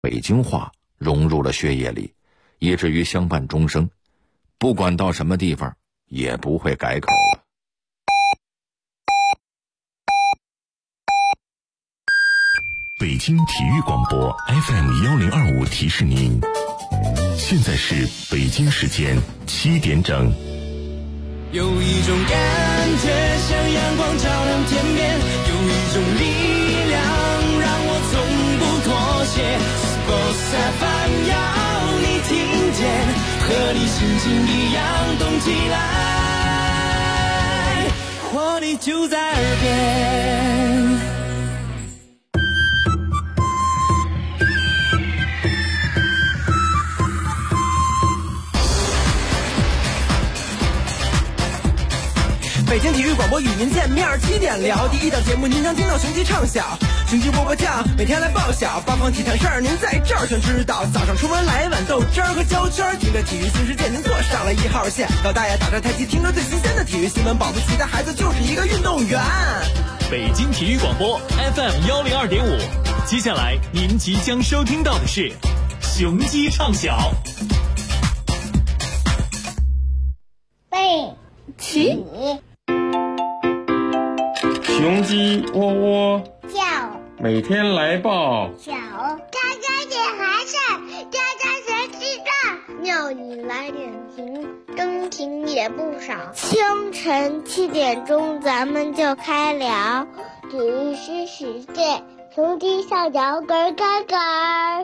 北京话融入了血液里，以至于相伴终生，不管到什么地方也不会改口了。 北京体育广播 FM1025 提示您，现在是北京时间7点整。 有一种感觉像阳光照亮天边，有一种力量让我从不妥协。Sports FM 要你听见，和你心情一样动起来，活力就在耳边。北京体育广播与您见面，7点聊第一档节目，您将听到雄鸡唱响，雄鸡波波酱，每天来报晓，八方体坛事儿您在这儿全知道。早上出门来碗豆汁儿和焦圈，听着体育新世界，您坐上了1号线。老大爷打着太极，听着最新鲜的体育新闻，保不齐的孩子就是一个运动员。 北京体育广播 FM102.5，接下来您即将收听到的是雄鸡唱晓。 背起。 雄鸡喔喔叫， 每天来报小，家家点孩子，家家学知道，庙里来点评，灯情也不少。清晨7点钟，咱们就开聊，体育新世界，雄鸡上脚咯咯咯。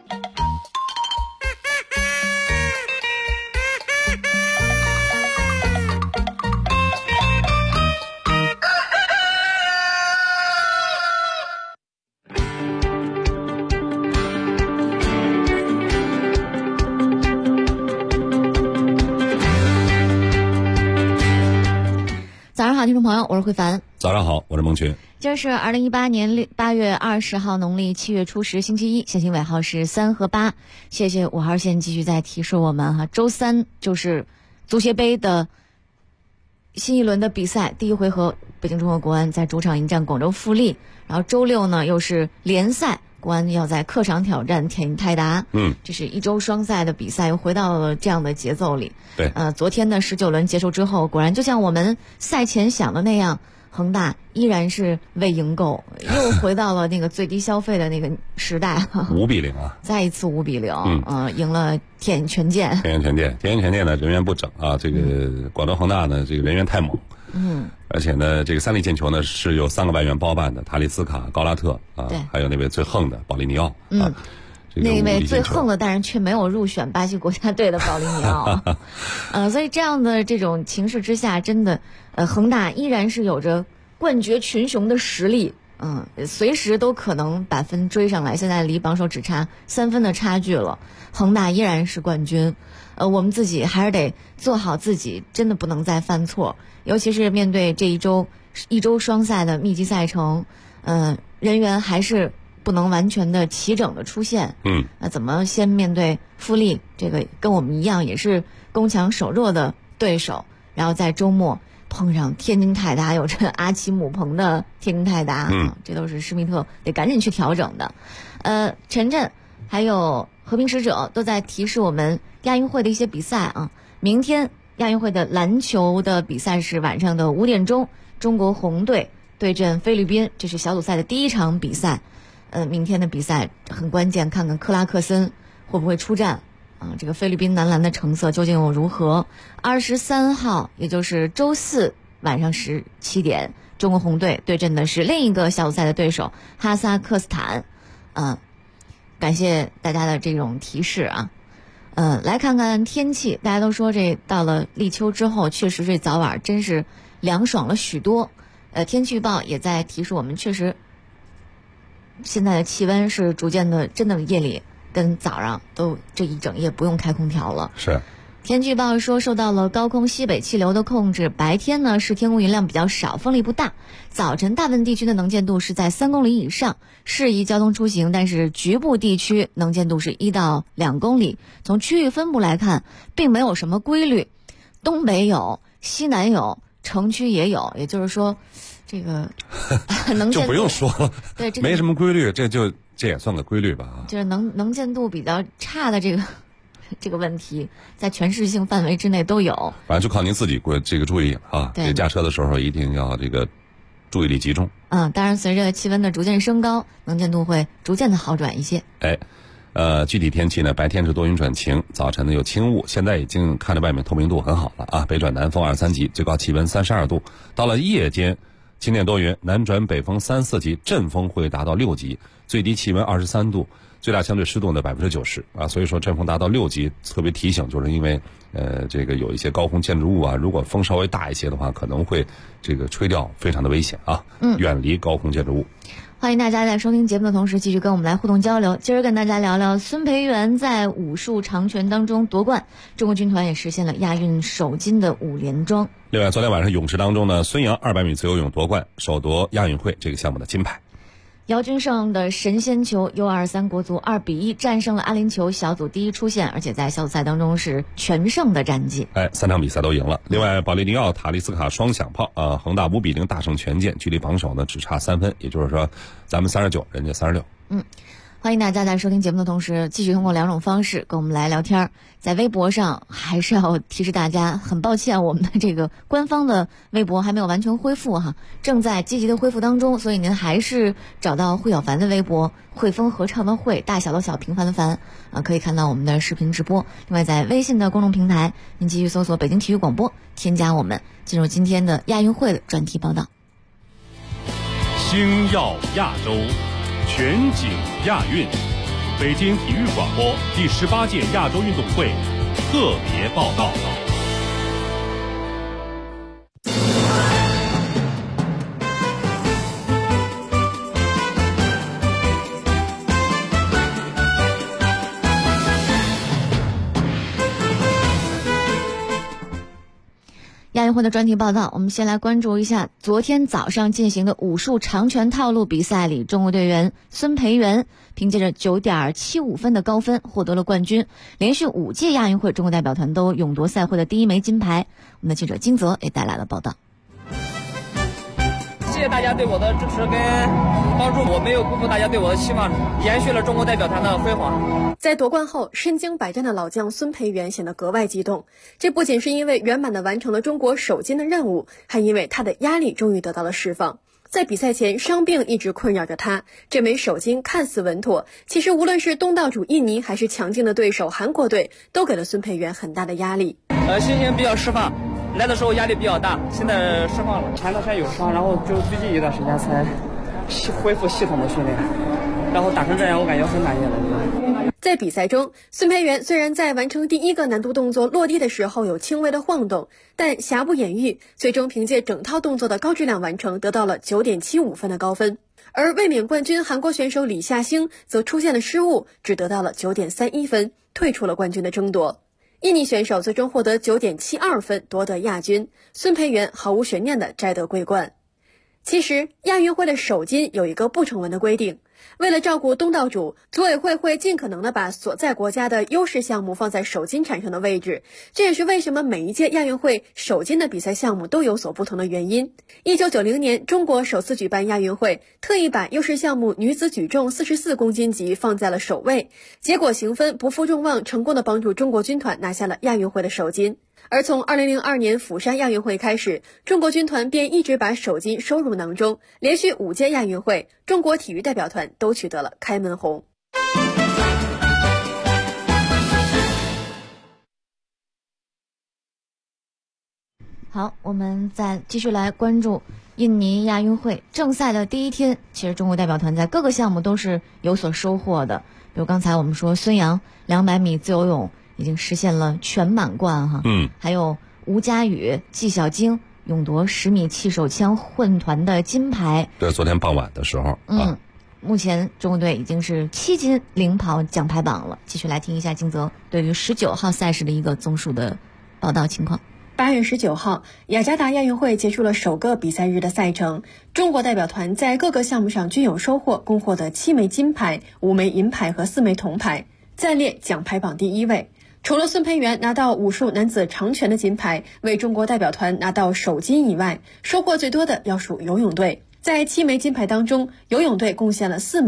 早上好，听众朋友，我是慧凡。 早上好，我是孟群。 今儿是2018年8月20号，农历7月初10，星期一，线性尾号是3和8。谢谢5号线继续在提示我们哈，周三就是足协杯的新一轮的比赛，第一回合，北京中国国安在主场迎战广州富力，然后周六呢又是联赛。国安要在客场挑战天津泰达，这是一周双赛的比赛，又回到了这样的节奏里。 对， 昨天的19轮结束之后，果然就像我们赛前想的那样，恒大依然是未赢够，又回到了那个最低消费的那个时代 5-0啊， 再一次5-0，赢了天眼权健。 天眼权健呢人员不整啊，这个广州恒大呢这个人员太猛。而且呢，这个3粒进球呢是由3个外援包办的，塔利斯卡、高拉特啊，还有那位最横的保利尼奥啊。 那位最横的，但是却没有入选巴西国家队的保利尼奥。所以这样的这种情势之下，真的，恒大依然是有着冠绝群雄的实力。随时都可能把分追上来，现在离榜首只差3分的差距了，恒大依然是冠军。我们自己还是得做好自己，真的不能再犯错，尤其是面对这一周双赛的密集赛程，人员还是不能完全的齐整的出现。那怎么先面对富力这个跟我们一样也是攻强守弱的对手，然后在周末碰上天津泰达，有着阿奇姆彭的天津泰达，这都是施密特得赶紧去调整的。陈震还有和平使者都在提示我们亚运会的一些比赛啊。明天亚运会的篮球的比赛是晚上的5点钟，中国红队对阵菲律宾，这是小组赛的第一场比赛。明天的比赛很关键，看看克拉克森会不会出战啊？这个菲律宾男篮的成色究竟又如何？23号，也就是周四晚上17点，中国红队对阵的是另一个小组赛的对手哈萨克斯坦。感谢大家的这种提示啊。来看看天气，大家都说这到了立秋之后，确实这早晚真是凉爽了许多。天气预报也在提示我们，确实现在的气温是逐渐的，真的夜里跟早上都这一整夜不用开空调了。 是。 天气预报说，受到了高空西北气流的控制，白天呢是天空云量比较少，风力不大，早晨大部分地区的能见度是在3公里以上，适宜交通出行，但是局部地区能见度是1到2公里。从区域分布来看，并没有什么规律，东北有，西南有，城区也有，也就是说这个能见度就不用说了， 对，这个没什么规律，这就这也算个规律吧。 就是能见度比较差的这个问题，在全市性范围之内都有。 反正就靠您自己这个注意啊， 对， 驾车的时候一定要这个注意力集中。 当然随着气温的逐渐升高，能见度会逐渐的好转一些。 具体天气呢，白天是多云转晴，早晨呢有轻雾，现在已经看着外面透明度很好了啊，北转南风2、3级，最高气温32度。到了夜间，晴天多云，南转北风3、4级，阵风会达到6级，最低气温23度，最大相对湿度呢90%啊，所以说阵风达到6级，特别提醒，就是因为这个有一些高空建筑物啊，如果风稍微大一些的话，可能会这个吹掉，非常的危险啊，远离高空建筑物。 欢迎大家在收听节目的同时继续跟我们来互动交流。今儿跟大家聊聊孙培元在武术长拳当中夺冠，中国军团也实现了亚运首金的5连庄。 另外，昨天晚上泳池当中呢，孙杨200米自由泳夺冠，首夺亚运会这个项目的金牌。 姚军胜的神仙球 U23 国足2比1战胜了阿联酋，小组第一出线，而且在小组赛当中是全胜的战绩。 3场比赛都赢了。另外，保利尼奥、塔利斯卡双响炮恒大5比0大胜权健，距离榜首呢只差3分，也就是说咱们39，人家36。 欢迎大家在收听节目的同时，继续通过2种方式跟我们来聊天。在微博上，还是要提示大家，很抱歉，我们的这个官方的微博还没有完全恢复哈，正在积极的恢复当中，所以您还是找到惠小凡的微博，汇丰合唱的汇，大小的小，平凡的凡可以看到我们的视频直播。另外，在微信的公众平台，您继续搜索北京体育广播，添加我们，进入今天的亚运会的专题报道。 星耀亚洲，全景亚运，北京体育广播第18届亚洲运动会特别报道。 亚运会的专题报道，我们先来关注一下昨天早上进行的武术长拳套路比赛里，中国队员孙培元凭借着 9.75 分的高分获得了冠军，连续5届亚运会中国代表团都勇夺赛会的第1枚金牌。我们的记者金泽也带来了报道。 谢谢大家对我的支持跟帮助，我没有辜负大家对我的期望，延续了中国代表团的辉煌。 在夺冠后，身经百战的老将孙培元显得格外激动。这不仅是因为圆满地完成了中国首金的任务，还因为他的压力终于得到了释放。在比赛前，伤病一直困扰着他，这枚首金看似稳妥，其实无论是东道主印尼还是强劲的对手韩国队，都给了孙培元很大的压力。 心情比较释放，来的时候压力比较大，现在释放了。前段时间有伤，然后就最近一段时间才恢复系统的训练，然后打成这样，我感觉很满意了。 在比赛中，孙培元虽然在完成第1个难度动作落地的时候有轻微的晃动，但瑕不掩瑜，最终凭借整套动作的高质量完成，得到了 9.75 分的高分。而卫冕冠军韩国选手李夏星则出现了失误，只得到了 9.31 分，退出了冠军的争夺。印尼选手最终获得 9.72 分，夺得亚军，孙培元毫无悬念地摘得桂冠。其实亚运会的首金有一个不成文的规定，为了照顾东道主，组委会会尽可能的把所在国家的优势项目放在首金产生的位置，这也是为什么每一届亚运会首金的比赛项目都有所不同的原因。1990年中国首次举办亚运会，特意把优势项目女子举重44公斤级放在了首位，结果行分不负众望，成功的帮助中国军团拿下了亚运会的首金。而从2002年釜山亚运会开始，中国军团便一直把首金收入囊中，连续5届亚运会，中国体育代表团都取得了开门红。 好，我们再继续来关注印尼亚运会正赛的第1天，其实中国代表团在各个项目都是有所收获的，比如刚才我们说孙杨200米自由泳已经实现了全满贯哈，还有吴佳宇、纪晓晶勇夺10米气手枪混团的金牌。 对，昨天傍晚的时候， 目前中国队已经是7金领跑奖牌榜了。继续来听一下金泽对于19号赛事的一个综述的报道情况。 8月19号，雅加达亚运会结束了首个比赛日的赛程，中国代表团在各个项目上均有收获，共获得7枚金牌、5枚银牌和4枚铜牌，暂列奖牌榜第1位。除了孙培元拿到武术男子长拳的金牌，为中国代表团拿到首金以外，收获最多的要数游泳队。在7枚金牌当中，游泳队贡献了4枚。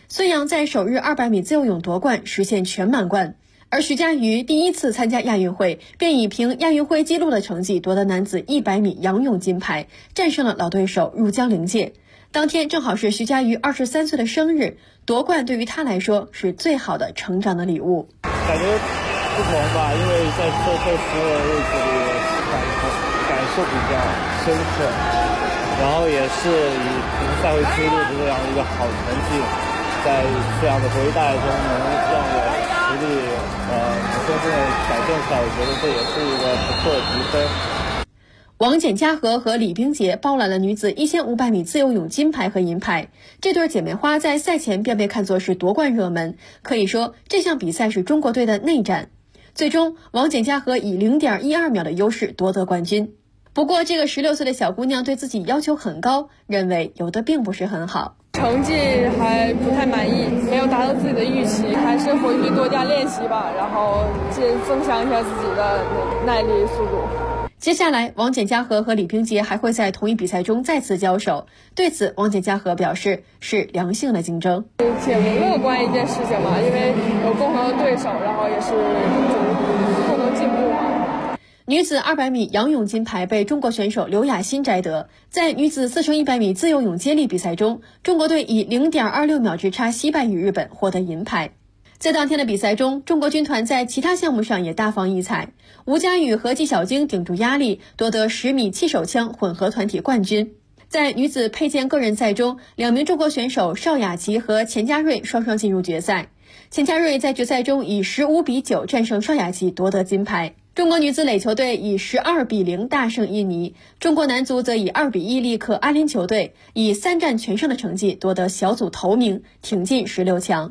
孙杨在首日200米自由泳夺冠，实现全满贯。而徐嘉余第一次参加亚运会，便以凭亚运会纪录的成绩夺得男子100米仰泳金牌，战胜了老对手入江陵介。当天正好是徐嘉余23岁的生日，夺冠对于他来说是最好的成长的礼物。 感觉不同吧，因为在这10个日子里感受比较深刻，然后也是以凭赛会纪录的这样一个好成绩，在这样的回带中能让我实力真正的改变出来，我觉得这也是一个不错的积分。 王简嘉禾和李冰洁包揽了女子1500米自由泳金牌和银牌，这对姐妹花在赛前便被看作是夺冠热门，可以说这项比赛是中国队的内战。最终王简嘉禾以 0.12 秒的优势夺得冠军。不过这个16岁的小姑娘对自己要求很高，认为游得并不是很好， 成绩还不太满意，没有达到自己的预期，还是回去多加练习吧，然后增强一下自己的耐力速度。 接下来王简嘉禾和李冰洁还会在同一比赛中再次交手，对此王简嘉禾表示是良性的竞争， 挺乐观一件事情嘛，因为有共同的对手，然后也是共同进步嘛。 女子200米仰泳金牌被中国选手刘雅欣摘得。在女子4×100米自由泳接力比赛中，中国队以 0.26 秒之差惜败于日本，获得银牌。在当天的比赛中，中国军团在其他项目上也大放异彩，吴佳宇和纪晓晶顶住压力，夺得10米气手枪混合团体冠军。在女子佩剑个人赛中，2名中国选手邵雅琪和钱嘉瑞双双进入决赛。钱嘉瑞在决赛中以15-9战胜邵雅琪，夺得金牌。中国女子垒球队以12-0大胜印尼，中国男足则以2-1力克阿联酋队，以3战全胜的成绩夺得小组头名，挺进16强。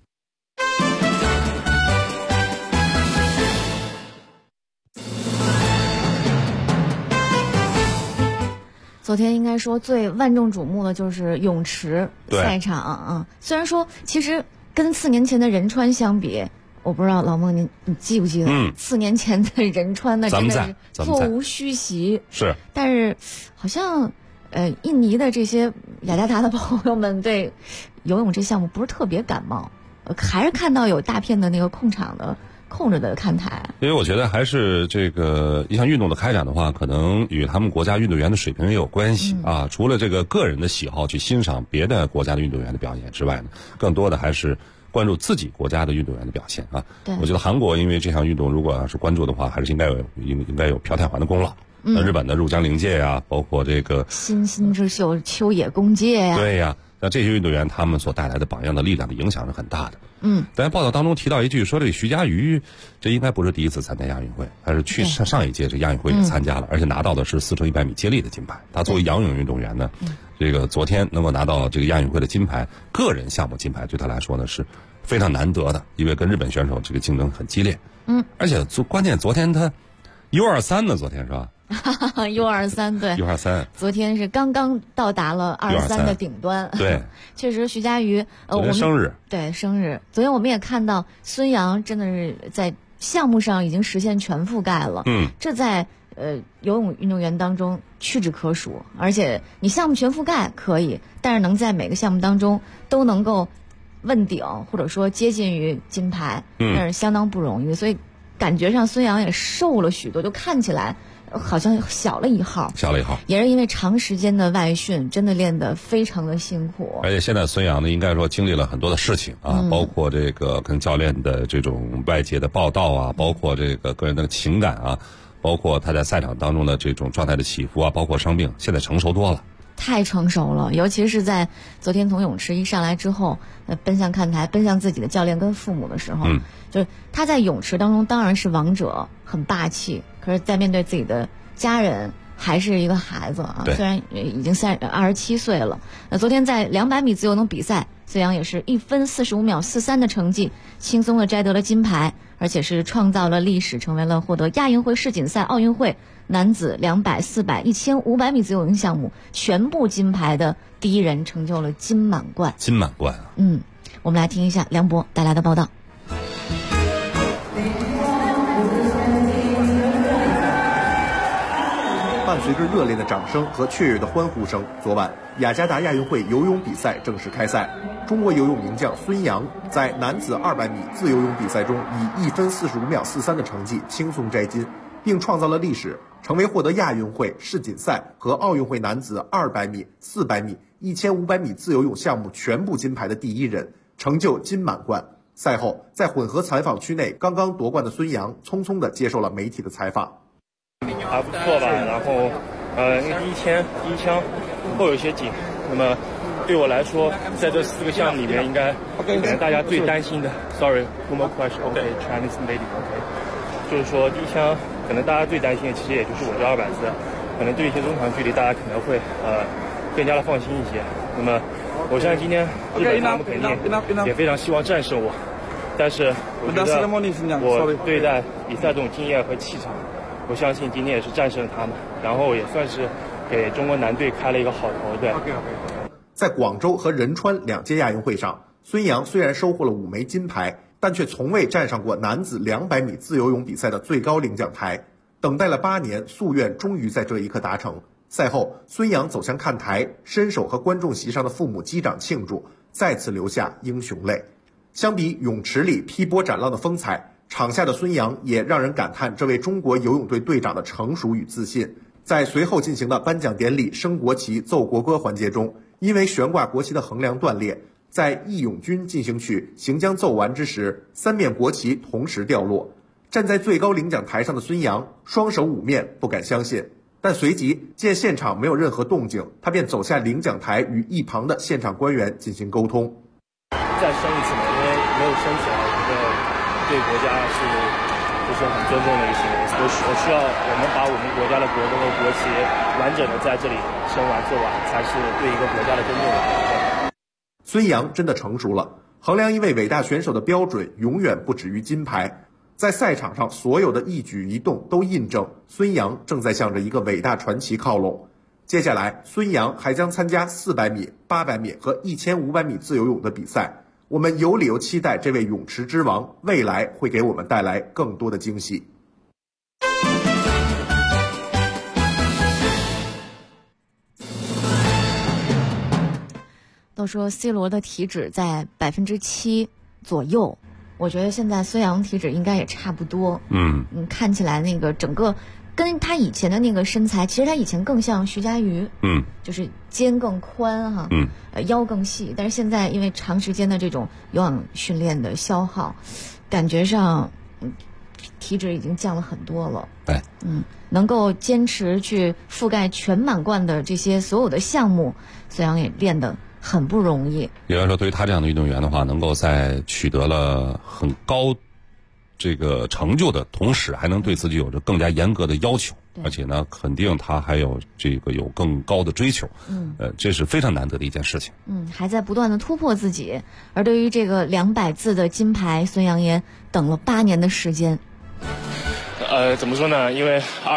昨天应该说最万众瞩目的就是泳池赛场啊，虽然说其实跟4年前的仁川相比，我不知道老孟你记不记得，4年前的仁川呢真的是座无虚席， 是， 但是好像印尼的这些雅加达的朋友们对游泳这项目不是特别感冒，还是看到有大片的那个空着的看台。 因为我觉得还是这个一项运动的开展的话，可能与他们国家运动员的水平也有关系啊。除了这个个人的喜好去欣赏别的国家的运动员的表现之外呢，更多的还是关注自己国家的运动员的表现啊。我觉得韩国因为这项运动如果要是关注的话，还是应该有朴泰桓的功劳。日本的入江陵介呀，包括这个新兴之秀秋野公介呀， 对呀，那这些运动员他们所带来的榜样的力量的影响是很大的。但报道当中提到一句，说这个徐嘉余这应该不是第一次参加亚运会，他是去上一届这亚运会也参加了，而且拿到的是4×100米接力的金牌。他作为仰泳运动员呢，这个昨天能够拿到这个亚运会的金牌，个人项目金牌对他来说呢是非常难得的，因为跟日本选手这个竞争很激烈。而且关键昨天他 U23 呢，昨天是吧 ？U23 对 ，U23 昨天是刚刚到达了23的顶端。 对， 确实徐嘉余昨天生日， 对生日。昨天我们也看到孙杨真的是在项目上已经实现全覆盖了。这在游泳运动员当中屈指可数。而且你项目全覆盖可以，但是能在每个项目当中都能够问鼎或者说接近于金牌，那是相当不容易。所以感觉上孙杨也瘦了许多，就看起来好像小了一号，也是因为长时间的外训，真的练得非常的辛苦。 而且现在孙杨呢，应该说经历了很多的事情啊，包括这个跟教练的这种外界的报道啊，包括这个个人的情感啊，包括他在赛场当中的这种状态的起伏啊，包括伤病，现在成熟多了。 太成熟了，尤其是在昨天从泳池一上来之后，奔向看台，奔向自己的教练跟父母的时候，就是他在泳池当中当然是王者，很霸气，可是在面对自己的家人还是一个孩子啊。虽然已经27岁了。昨天在200米自由泳比赛，孙杨也是1分45秒43的成绩，轻松的摘得了金牌，而且是创造了历史，成为了获得亚运会世锦赛、奥运会男子200、400、1500米自由泳项目全部金牌的第一人，成就了金满贯。 金满贯啊！ 我们来听一下梁博带来的报道。 伴随着热烈的掌声和雀跃的欢呼声，昨晚雅加达亚运会游泳比赛正式开赛。中国游泳名将孙杨在男子200米自由泳比赛中以1分45秒43的成绩轻松摘金，并创造了历史，成为获得亚运会、世锦赛和奥运会男子200米、400米、1500米自由泳项目全部金牌的第1人，成就金满贯。赛后，在混合采访区内，刚刚夺冠的孙杨匆匆地接受了媒体的采访。 还不错吧，然后因为第一枪会有一些紧，那么对我来说，在这4个项目里面，应该可能大家最担心的 ，sorry， one more question， OK， Chinese lady，OK， 就是说第一枪可能大家最担心的，其实也就是我这200字，可能对一些中长距离，大家可能会更加的放心一些。那么我相信今天日本他们肯定也非常希望战胜我，但是我觉得我对待比赛这种经验和气场，我相信今天也是战胜了他们，然后也算是给中国男队开了一个好头。对。 在广州和仁川2届亚运会上，孙杨虽然收获了5枚金牌，但却从未站上过男子200米自由泳比赛的最高领奖台。等待了8年，夙愿终于在这一刻达成。赛后，孙杨走向看台，伸手和观众席上的父母击掌庆祝，再次流下英雄泪。相比泳池里劈波斩浪的风采，场下的孙杨也让人感叹这位中国游泳队队长的成熟与自信。在随后进行的颁奖典礼升国旗、奏国歌环节中，因为悬挂国旗的横梁断裂，在义勇军进行曲行将奏完之时，3面国旗同时掉落。站在最高领奖台上的孙杨双手捂面，不敢相信。但随即见现场没有任何动静，他便走下领奖台，与一旁的现场官员进行沟通。 再升一次嘛，因为没有升起来，我觉得对国家就是很尊重的一个行为。我需要我们把我们国家的国歌和国旗完整的在这里升完做完，才是对一个国家的尊重。 孙杨真的成熟了，衡量一位伟大选手的标准永远不止于金牌。在赛场上，所有的一举一动都印证孙杨正在向着一个伟大传奇靠拢。接下来，孙杨还将参加400米、800米和1500米自由泳的比赛。我们有理由期待这位泳池之王未来会给我们带来更多的惊喜。 都说 C 罗的体脂在7%左右。我觉得现在孙杨体脂应该也差不多，看起来那个整个跟他以前的那个身材，其实他以前更像徐嘉余，就是肩更宽哈，腰更细，但是现在因为长时间的这种有氧训练的消耗，感觉上体脂已经降了很多了。 对， 能够坚持去覆盖全满贯的这些所有的项目，孙杨也练得很不容易。 也就是说，对于他这样的运动员的话，能够在取得了很高这个成就的同时，还能对自己有着更加严格的要求，而且呢，肯定他还有这个有更高的追求。这是非常难得的一件事情。 还在不断的突破自己。而对于这个200字的金牌，孙杨也等了8年的时间。 怎么说呢？因为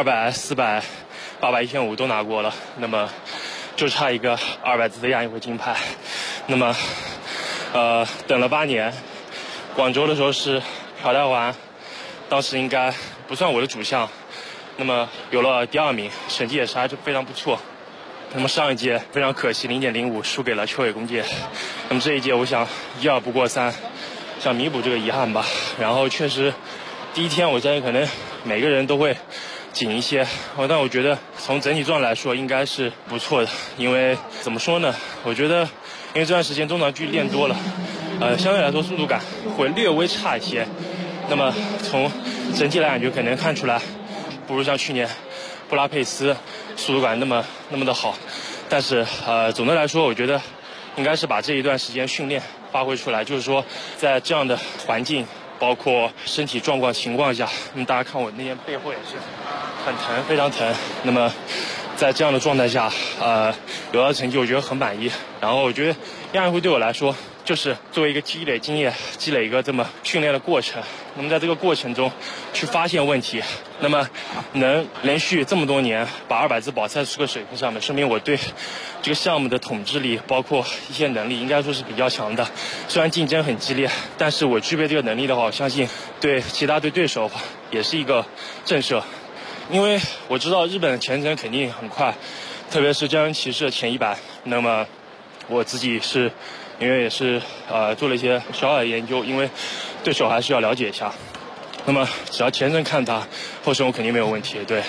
200、400、800、1500都拿过了，那么就差一个200字的亚运会金牌。那么等了8年，广州的时候是挑大环，当时应该不算我的主项，那么有了第2名，成绩也是还是非常不错。那么上一届非常可惜0.05输给了秋野公介，那么这一届我想1、2不过3，想弥补这个遗憾吧。然后确实第一天我相信可能每个人都会紧一些，但我觉得从整体状态来说应该是不错的。因为怎么说呢，我觉得因为这段时间中长距离练多了，相对来说速度感会略微差一些。那么从整体来感觉可能看出来不如像去年布拉佩斯速度感那么的好，但是总的来说我觉得应该是把这一段时间训练发挥出来，就是说在这样的环境包括身体状况情况下，那么大家看我那天背后也是很疼，非常疼。那么在这样的状态下有到成绩我觉得很满意。然后我觉得亚运会对我来说就是作为一个积累经验、积累一个这么训练的过程。那么在这个过程中去发现问题，那么能连续这么多年把200字保在这个水平上面，说明我对这个项目的统治力包括一些能力应该说是比较强的。虽然竞争很激烈，但是我具备这个能力的话，我相信对其他对手也是一个震慑。因为我知道日本的前程肯定很快，特别是江原骑士的前100， 那么我自己是因为也是做了一些小小的研究，因为对手还是要了解一下。那么只要前程看他，后程我肯定没有问题。对。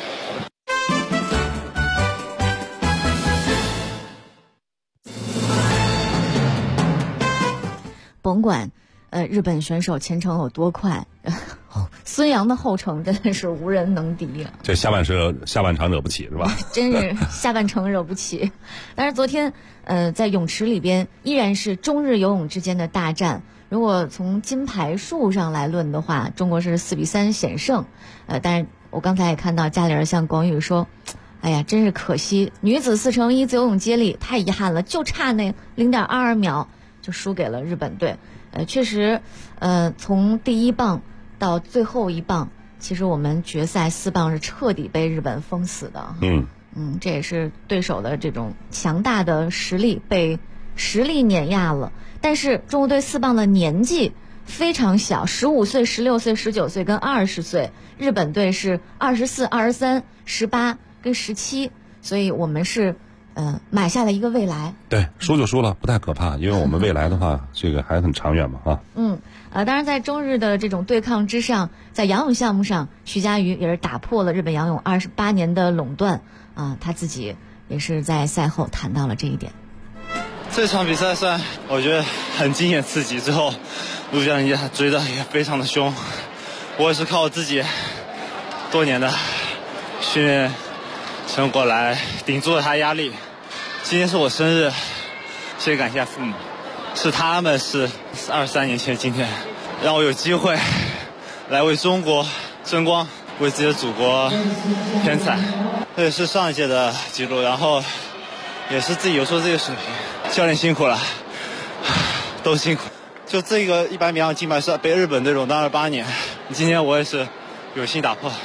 甭管日本选手前程有多快，孙杨的后程真的是无人能敌啊！ 这下半场惹不起是吧？ 真是下半程惹不起。但是昨天在泳池里边依然是中日游泳之间的大战。如果从金牌数上来论的话，中国是4-3险胜。但是我刚才也看到家里人向广宇说，哎呀，真是可惜，女子4×1自由泳接力太遗憾了，就差那0.22秒就输给了日本队。确实，从第一棒到最后一棒，其实我们决赛4棒是彻底被日本封死的。这也是对手的这种强大的实力被实力碾压了。但是中国队4棒的年纪非常小，15岁、16岁、19岁跟20岁，日本队是24、23、18跟17，所以我们是买下了一个未来。 对，输就输了，不太可怕，因为我们未来的话，这个还很长远嘛啊。 当然在中日的这种对抗之上，在仰泳项目上，徐嘉余也是打破了日本仰泳28年的垄断啊，他自己也是在赛后谈到了这一点。 这场比赛算我觉得很惊险刺激，最后陆江也追得也非常的凶，我也是靠我自己多年的训练成果来顶住了他压力。今天是我生日，先感谢父母，是他们是23年前今天让我有机会来为中国争光，为自己的祖国添彩。这也是上一届的记录，然后也是自己有时候这个水平。教练辛苦了，都辛苦。就这个100米金牌是被日本队垄断28年，今天我也是有幸打破。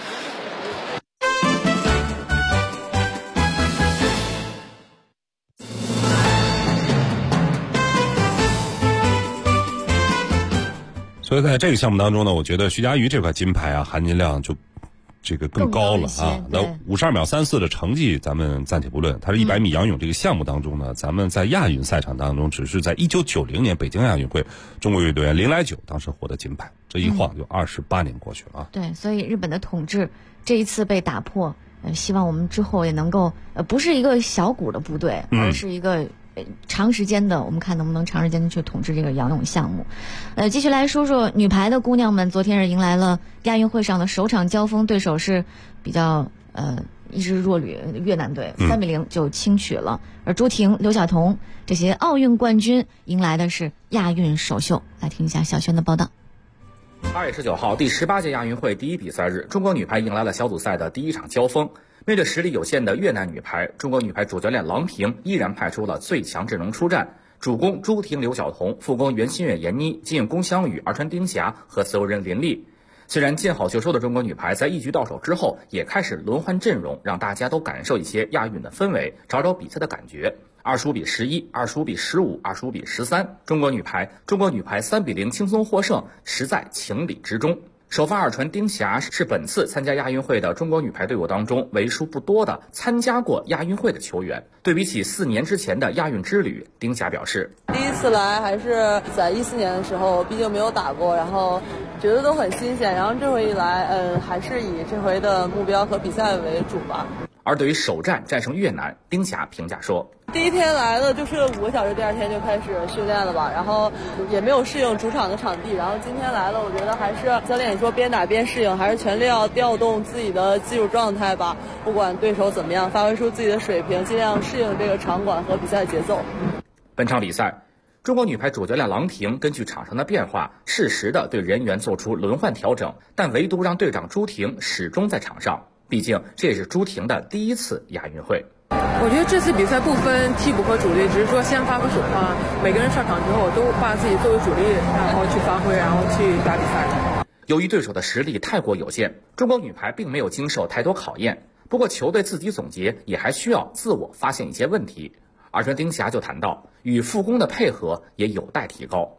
所以在这个项目当中呢，我觉得徐嘉余这块金牌啊，含金量就这个更高了啊。那52秒34的成绩咱们暂且不论，它是100米仰泳这个项目当中呢，咱们在亚运赛场当中，只是在1990年北京亚运会，中国运动员0来9当时获得金牌，这一晃就28年过去了啊。 对，所以日本的统治这一次被打破，希望我们之后也能够不是一个小股的部队，而是一个长时间的，我们看能不能长时间的去统治这个仰泳项目。继续来说说女排的姑娘们，昨天是迎来了亚运会上的首场交锋，对手是比较一支弱旅越南队，3-0就轻取了。而朱婷、刘晓彤这些奥运冠军迎来的是亚运首秀。来听一下小轩的报道。 2月19号，第18届亚运会第一比赛日，中国女排迎来了小组赛的第一场交锋。面对实力有限的越南女排，中国女排主教练郎平依然派出了最强阵容出战，主攻朱婷、刘晓彤，副攻袁心玥、闫妮，进攻姜宇、二川丁霞和自由人林丽。虽然见好就收的中国女排在一局到手之后，也开始轮换阵容，让大家都感受一些亚运的氛围，找找比赛的感觉。20比11、20比15、25比13，中国女排3-0轻松获胜，实在情理之中。首发二传丁霞是本次参加亚运会的中国女排队伍当中为数不多的参加过亚运会的球员。对比起4年之前的亚运之旅，丁霞表示， 第一次来还是在14年的时候，毕竟没有打过，然后觉得都很新鲜，然后这回一来，还是以这回的目标和比赛为主吧。 而对于首战战胜越南，丁霞评价说， 第一天来了就是5个小时，第二天就开始训练了吧，然后也没有适应主场的场地，然后今天来了，我觉得还是教练也说边打边适应，还是全力要调动自己的技术状态吧，不管对手怎么样，发挥出自己的水平，尽量适应这个场馆和比赛节奏。 本场比赛，中国女排主教练郎平根据场上的变化，适时的对人员做出轮换调整，但唯独让队长朱婷始终在场上，毕竟这也是朱婷的第一次亚运会。 我觉得这次比赛不分替补和主力，只是说先发和首发，每个人上场之后都把自己作为主力，然后去发挥，然后去打比赛。 由于对手的实力太过有限，中国女排并没有经受太多考验。不过球队自己总结也还需要自我发现一些问题。二传丁霞就谈到，与副攻的配合也有待提高。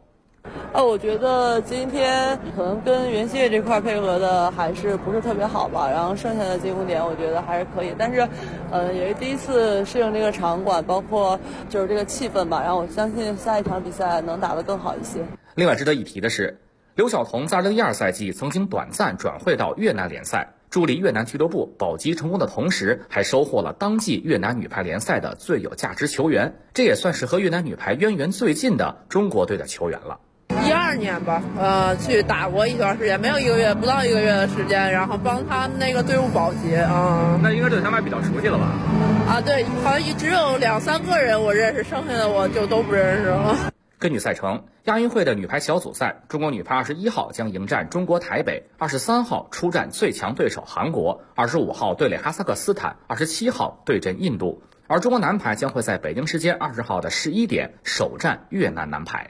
我觉得今天可能跟袁希烨这块配合的还是不是特别好吧，然后剩下的进攻点我觉得还是可以，但是也是第一次适应这个场馆，包括就是这个气氛吧，然后我相信下一场比赛能打得更好一些。 另外值得一提的是，刘晓彤在2012赛季曾经短暂转会到越南联赛，助力越南俱乐部保级成功的同时，还收获了当季越南女排联赛的最有价值球员，这也算是和越南女排渊源最近的中国队的球员了。 12年吧，去打过一段时间，没有1个月，不到1个月的时间，然后帮他们那个队伍保级啊。 那应该对他们比较熟悉了吧？ 啊，对，好像只有2-3个人我认识，剩下的我就都不认识了。 根据赛程，亚运会的女排小组赛，中国女排21号将迎战中国台北，23号出战最强对手韩国，25号对垒哈萨克斯坦，27号对阵印度。而中国男排将会在北京时间20号的11点首战越南男排。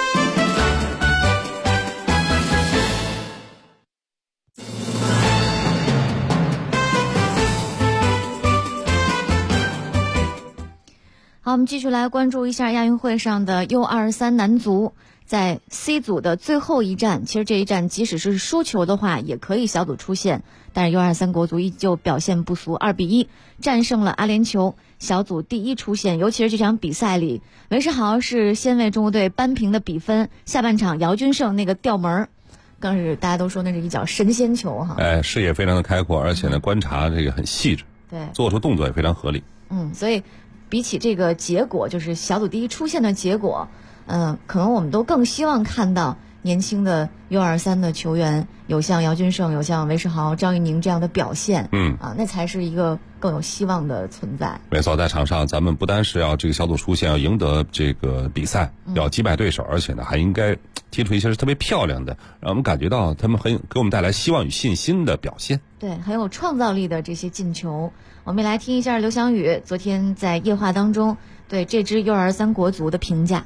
好，我们继续来关注一下亚运会上的 U23 男足在 C 组的最后一战。其实这一战即使是输球的话也可以小组出线，但是 U23 国足依旧表现不俗，2-1战胜了阿联酋，小组第一出线。尤其是这场比赛里，韦世豪是先为中国队扳平的比分，下半场姚军胜那个吊门更是大家都说那是一脚神仙球哈。 视野非常的开阔，而且呢观察这个很细致， 对， 做出动作也非常合理。 所以比起这个结果，就是小组第一出现的结果，可能我们都更希望看到年轻的 U23 的球员有像姚军胜、有像韦世豪、张玉宁这样的表现，那才是一个更有希望的存在。 没错，在场上咱们不单是要这个小组出线，要赢得这个比赛，要击败对手，而且呢还应该踢出一些特别漂亮的，让我们感觉到他们给我们带来希望与信心的表现。 对，很有创造力的这些进球。我们来听一下刘翔宇昨天在夜话当中对这支 U23 国足的评价。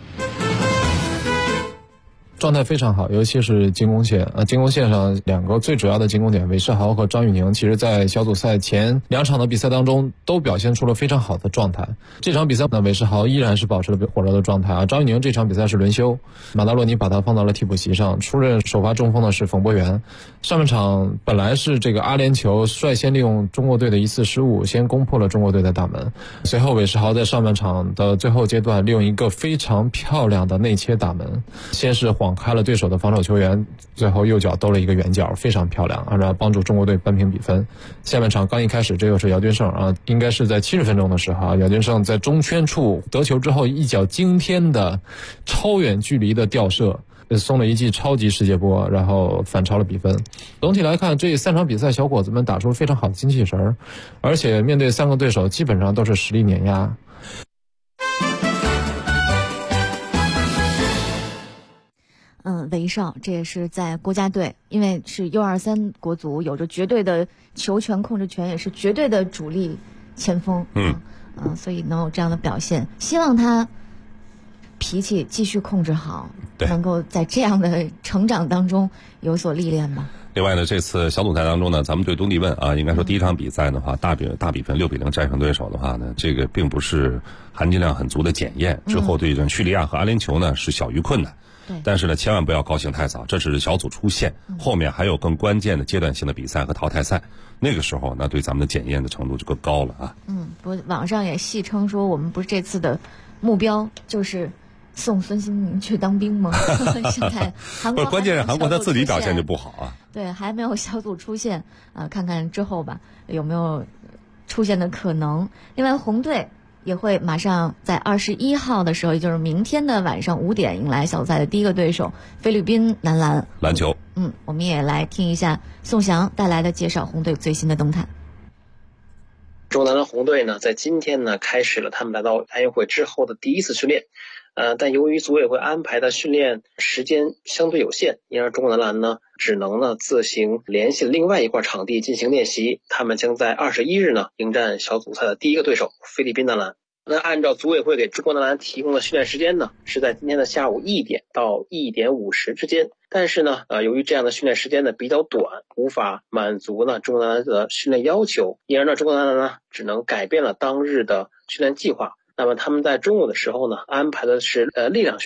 状态非常好，尤其是进攻线进攻线上2个最主要的进攻点韦世豪和张玉宁，其实在小组赛前2场的比赛当中都表现出了非常好的状态。这场比赛呢，韦世豪依然是保持了火热的状态张玉宁这场比赛是轮休，马达洛尼把他放到了替补席上，出任首发中锋的是冯博源。上半场本来是这个阿联酋率先利用中国队的一次失误先攻破了中国队的大门，随后韦世豪在上半场的最后阶段利用一个非常漂亮的内切打门，先是晃开了对手的防守球员，最后右脚兜了一个圆角，非常漂亮然后帮助中国队扳平比分。下半场刚一开始，这又是姚军胜应该是在70分钟的时候姚军胜在中圈处得球之后一脚惊天的超远距离的吊射，送了一记超级世界波，然后反超了比分。总体来看，这3场比赛小伙子们打出了非常好的精气神，而且面对3个对手基本上都是实力碾压。 韦少这也是在国家队，因为是 U23 国足，有着绝对的球权控制权，也是绝对的主力前锋所以能有这样的表现，希望他脾气继续控制好，能够在这样的成长当中有所历练吧。 另外呢，这次小组赛当中呢，咱们对东帝汶应该说第一场比赛的话，大比分6-0战胜对手的话呢，这个并不是含金量很足的检验。之后对阵叙利亚和阿联酋呢是小于困难。但是呢，千万不要高兴太早，这只是小组出线，后面还有更关键的阶段性的比赛和淘汰赛，那个时候那对咱们的检验的程度就更高了不，网上也戏称说，我们不是这次的目标就是送孙兴民去当兵吗？现在韩国关键是韩国他自己表现就不好对，还没有小组出现看看之后吧有没有出现的可能。另外红队也会马上在21号的时候，也就是明天的晚上5点迎来小组赛的第一个对手菲律宾男篮篮球。 我们也来听一下宋翔带来的介绍红队最新的动态。 中国男篮红队呢，在今天呢开始了他们来到亚运会之后的第一次训练。但由于组委会安排的训练时间相对有限，因而中国男篮呢只能呢自行联系另外一块场地进行练习。他们将在21日呢迎战小组赛的第一个对手菲律宾男篮。那按照组委会给中国男篮提供的训练时间呢，是在今天的下午1点到1点50之间。但是呢，由于这样的训练时间呢比较短，无法满足呢中国男篮的训练要求，因而呢中国男篮呢只能改变了当日的训练计划。那么他们在中午的时候呢，安排的是力量训练，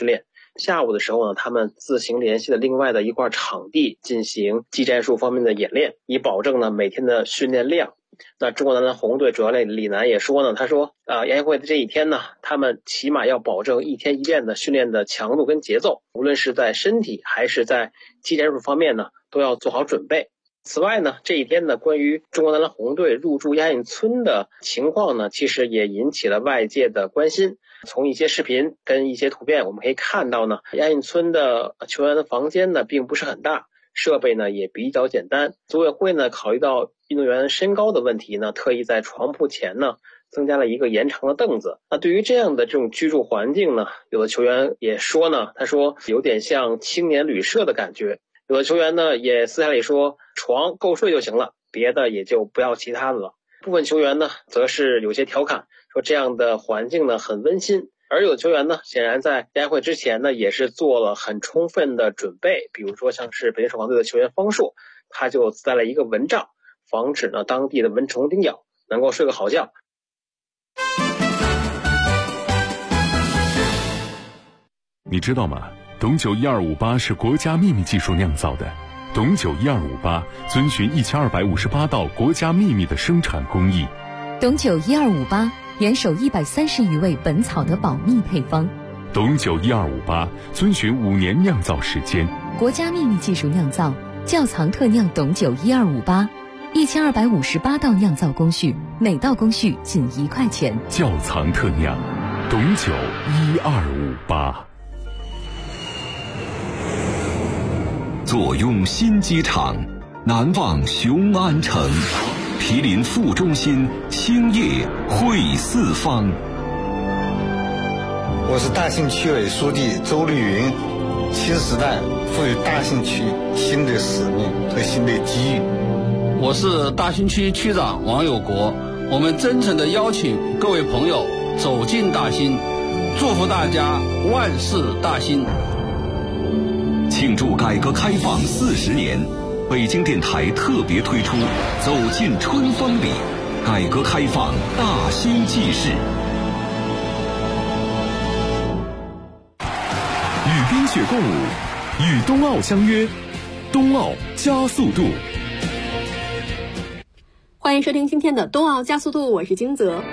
下午的时候呢，他们自行联系了另外的一块场地进行技战术方面的演练，以保证呢每天的训练量。那中国男篮红队主教练李楠也说呢，他说亚运会的这一天呢，他们起码要保证一天一练的训练的强度跟节奏，无论是在身体还是在技战术方面呢，都要做好准备。此外呢，这一天呢，关于中国男篮红队入驻亚运村的情况呢，其实也引起了外界的关心。从一些视频跟一些图片我们可以看到呢，亚运村的球员的房间呢并不是很大，设备呢也比较简单。组委会呢考虑到运动员身高的问题呢，特意在床铺前呢增加了一个延长的凳子。那对于这样的这种居住环境呢，有的球员也说呢，他说有点像青年旅社的感觉。有的球员呢也私下里说，床够睡就行了，别的也就不要其他的了。部分球员呢则是有些调侃，说这样的环境呢很温馨。而有的球员呢显然在亚运会之前呢也是做了很充分的准备，比如说像是北京首钢队的球员方硕，他就自带了一个蚊帐，防止呢当地的蚊虫叮咬，能够睡个好觉。 你知道吗？董酒1258是国家秘密技术酿造的。董酒1258遵循1258道国家秘密的生产工艺。 董酒1258严守130余味本草的保密配方。 董酒1258遵循5年酿造时间， 国家秘密技术酿造，窖藏特酿董酒1258，1258道酿造工序，每道工序仅1块钱。 窖藏特酿，董酒1258。 坐拥新机场，难忘雄安城，毗邻副中心，兴业汇四方。 我是大兴区委书记周绿云。新时代赋予大兴区新的使命和新的机遇。 我是大兴区区长王有国。我们真诚地邀请各位朋友走进大兴，祝福大家万事大兴。 庆祝改革开放40年，北京电台特别推出走进春风里，改革开放大兴纪事。 与冰雪共舞，与冬奥相约，冬奥加速度。 欢迎收听今天的冬奥加速度，我是金泽。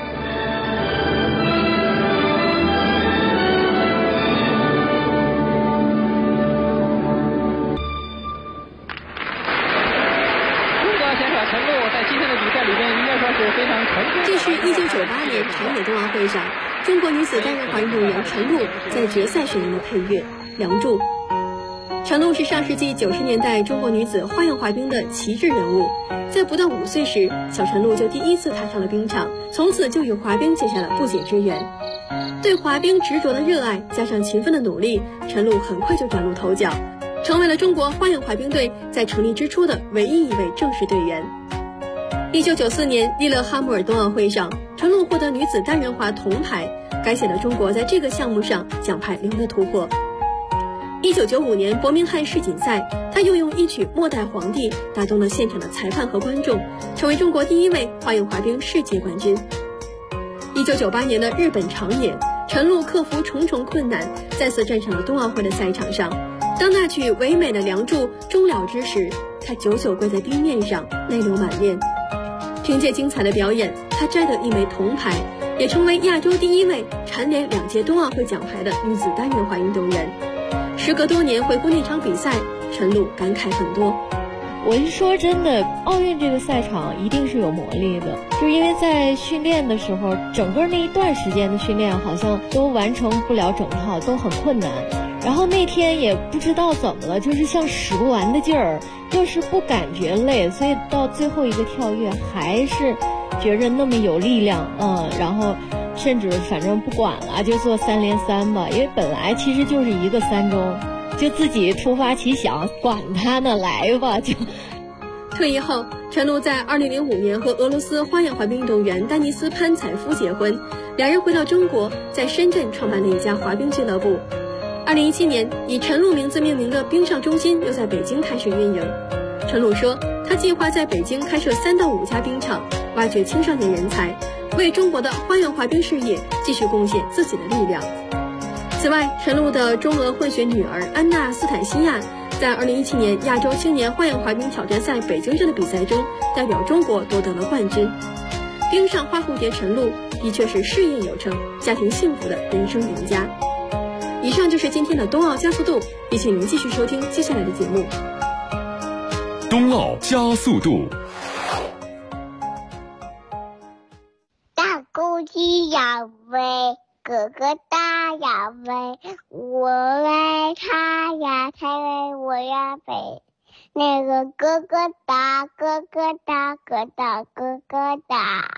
这是1998年长野冬奥会上，中国女子单人滑运动员陈露在决赛选用的配乐《梁祝》。陈露是上世纪90年代中国女子花样滑冰的旗帜人物，在不到5岁时，小陈露就第一次踏上了冰场，从此就与滑冰结下了不解之缘。对滑冰执着的热爱加上勤奋的努力，陈露很快就崭露头角，成为了中国花样滑冰队在成立之初的唯一一位正式队员。1994年利勒哈默尔冬奥会上，陈露获得女子单人滑铜牌，改写了中国在这个项目上奖牌零的突破。1995年伯明翰世锦赛，她又用一曲《末代皇帝》打动了现场的裁判和观众，成为中国第一位花样滑冰世界冠军。1998年的日本长野，陈露克服重重困难，再次站上了冬奥会的赛场上。当那曲唯美的《梁祝》终了之时，她久久跪在冰面上，泪流满面。凭借精彩的表演，她摘得1枚铜牌，也成为亚洲第一位蝉联2届冬奥会奖牌的女子单人滑运动员。时隔多年回顾那场比赛，陈露感慨很多。 我是说真的，奥运这个赛场一定是有魔力的，就是因为在训练的时候，整个那一段时间的训练好像都完成不了整套，都很困难。然后那天也不知道怎么了，就是像使不完的劲儿，又是不感觉累，所以到最后一个跳跃还是觉着那么有力量，然后甚至反正不管了，就做3连3吧，因为本来其实就是一个3中，就自己突发奇想，管他呢，来吧就。 退役后，陈露在2005年和俄罗斯花样滑冰运动员丹尼斯潘采夫结婚，两人回到中国，在深圳创办了一家滑冰俱乐部。2017年，以陈露名字命名的冰上中心又在北京开始运营。陈露说，他计划在北京开设3到5家冰场，挖掘青少年人才，为中国的花样滑冰事业继续贡献自己的力量。 此外，陈露的中俄混血女儿安娜斯坦西亚在2017年亚洲青年花样滑冰挑战赛北京站的比赛中，代表中国夺得了冠军。冰上花蝴蝶陈露的确是事业有成、家庭幸福的人生赢家。以上就是今天的冬奥加速度，也请您继续收听接下来的节目。 冬奥加速度。 大公鸡要飞，哥哥大要飞，我为他呀，他为我呀飞。那个哥哥大，哥哥大，哥大哥哥大。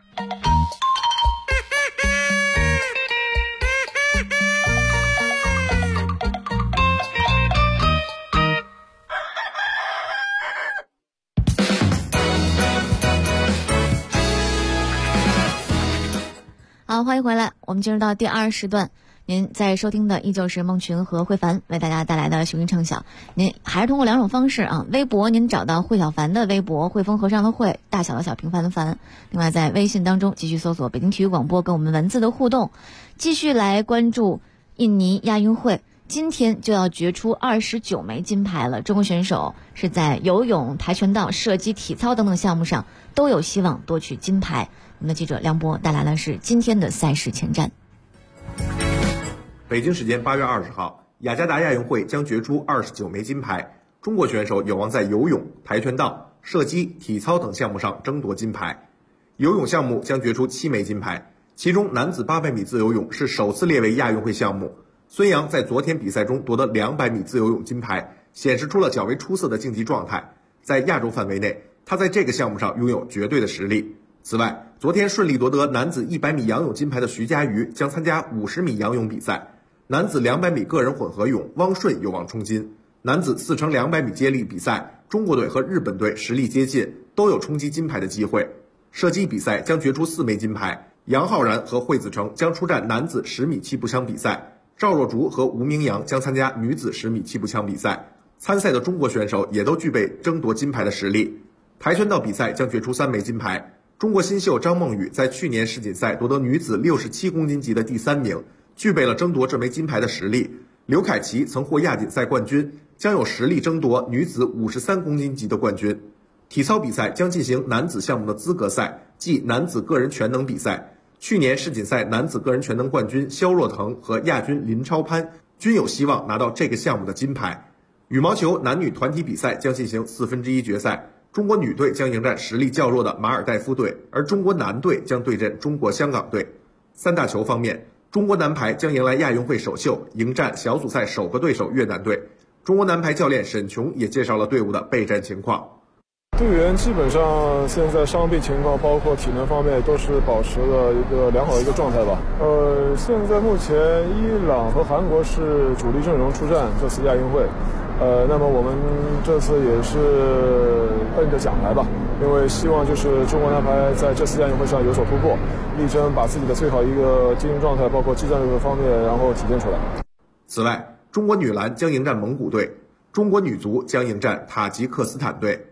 好，欢迎回来，我们进入到第2时段。您在收听的依旧是孟群和慧凡为大家带来的雄鹰唱晓。您还是通过2种方式啊，微博您找到慧小凡的微博，汇丰和尚的慧，大小的小，平凡的凡。另外在微信当中继续搜索北京体育广播，跟我们文字的互动，继续来关注印尼亚运会。今天就要决出29枚金牌了，中国选手是在游泳、跆拳道、射击、体操等等项目上都有希望夺取金牌。我们的记者梁博带来的是今天的赛事前瞻。 北京时间8月20号，雅加达亚运会将决出29枚金牌，中国选手有望在游泳、跆拳道、射击、体操等项目上争夺金牌。游泳项目将决出7枚金牌，其中男子800米自由泳是首次列为亚运会项目。孙杨在昨天比赛中夺得200米自由泳金牌，显示出了较为出色的竞技状态。在亚洲范围内，他在这个项目上拥有绝对的实力。此外，昨天顺利夺得男子100米仰泳金牌的徐嘉余将参加50米仰泳比赛。男子200米个人混合泳，汪顺有望冲金。男子4×200米接力比赛，中国队和日本队实力接近，都有冲击金牌的机会。射击比赛将决出4枚金牌，杨浩然和惠子成将出战男子10米气步枪比赛，赵若竹和吴明阳将参加女子10米气步枪比赛。参赛的中国选手也都具备争夺金牌的实力。跆拳道比赛将决出3枚金牌，中国新秀张梦雨在去年世锦赛夺得女子67公斤级的第3名，具备了争夺这枚金牌的实力。刘凯琪曾获亚锦赛冠军，将有实力争夺女子53公斤级的冠军。体操比赛将进行男子项目的资格赛，即男子个人全能比赛。去年世锦赛男子个人全能冠军肖若腾和亚军林超攀均有希望拿到这个项目的金牌。羽毛球男女团体比赛将进行1/4决赛，中国女队将迎战实力较弱的马尔代夫队，而中国男队将对阵中国香港队。三大球方面，中国男排将迎来亚运会首秀，迎战小组赛首个对手越南队。中国男排教练沈琼也介绍了队伍的备战情况。 队员基本上现在伤病情况包括体能方面都是保持了一个良好的一个状态吧。现在目前伊朗和韩国是主力阵容出战这次亚运会。那么我们这次也是奔着奖牌吧，因为希望就是中国男排在这次亚运会上有所突破，力争把自己的最好一个经营状态，包括技战术的方面，然后体现出来。 此外，中国女篮将迎战蒙古队，中国女足将迎战塔吉克斯坦队。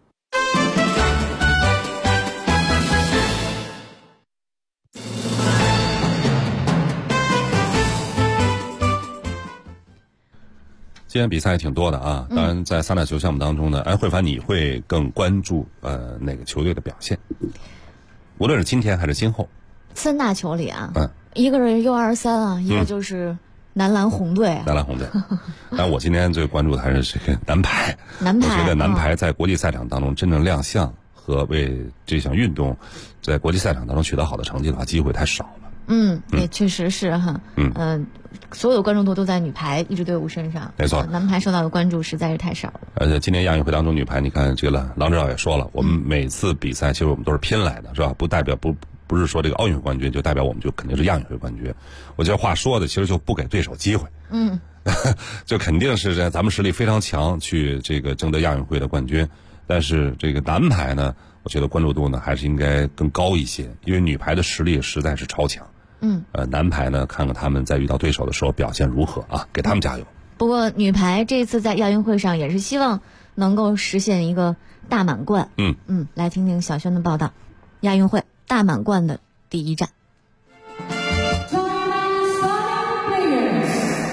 今天比赛挺多的啊，当然在三大球项目当中呢，慧凡你会更关注哪个球队的表现？无论是今天还是今后。 三大球里啊，一个是 U23啊，一个就是男篮红队啊。 男篮红队，但我今天最关注的还是这个男排。 男排， 我觉得男排在国际赛场当中真正亮相和为这项运动在国际赛场当中取得好的成绩的话，机会太少了。 也确实是哈。所有关注度都在女排一支队伍身上， 没错， 男排受到的关注实在是太少了。 而且今年亚运会当中，女排你看这个郎指导也说了，我们每次比赛其实我们都是拼来的，是吧？不代表不是说这个奥运会冠军就代表我们就肯定是亚运会冠军。我觉得话说的其实就不给对手机会，就肯定是在咱们实力非常强去这个争得亚运会的冠军。但是这个男排呢，我觉得关注度呢还是应该更高一些，因为女排的实力实在是超强。男排呢，看看他们在遇到对手的时候表现如何啊，给他们加油。 不过女排这次在亚运会上也是希望能够实现一个大满贯。来听听小轩的报道，亚运会大满贯的第一站。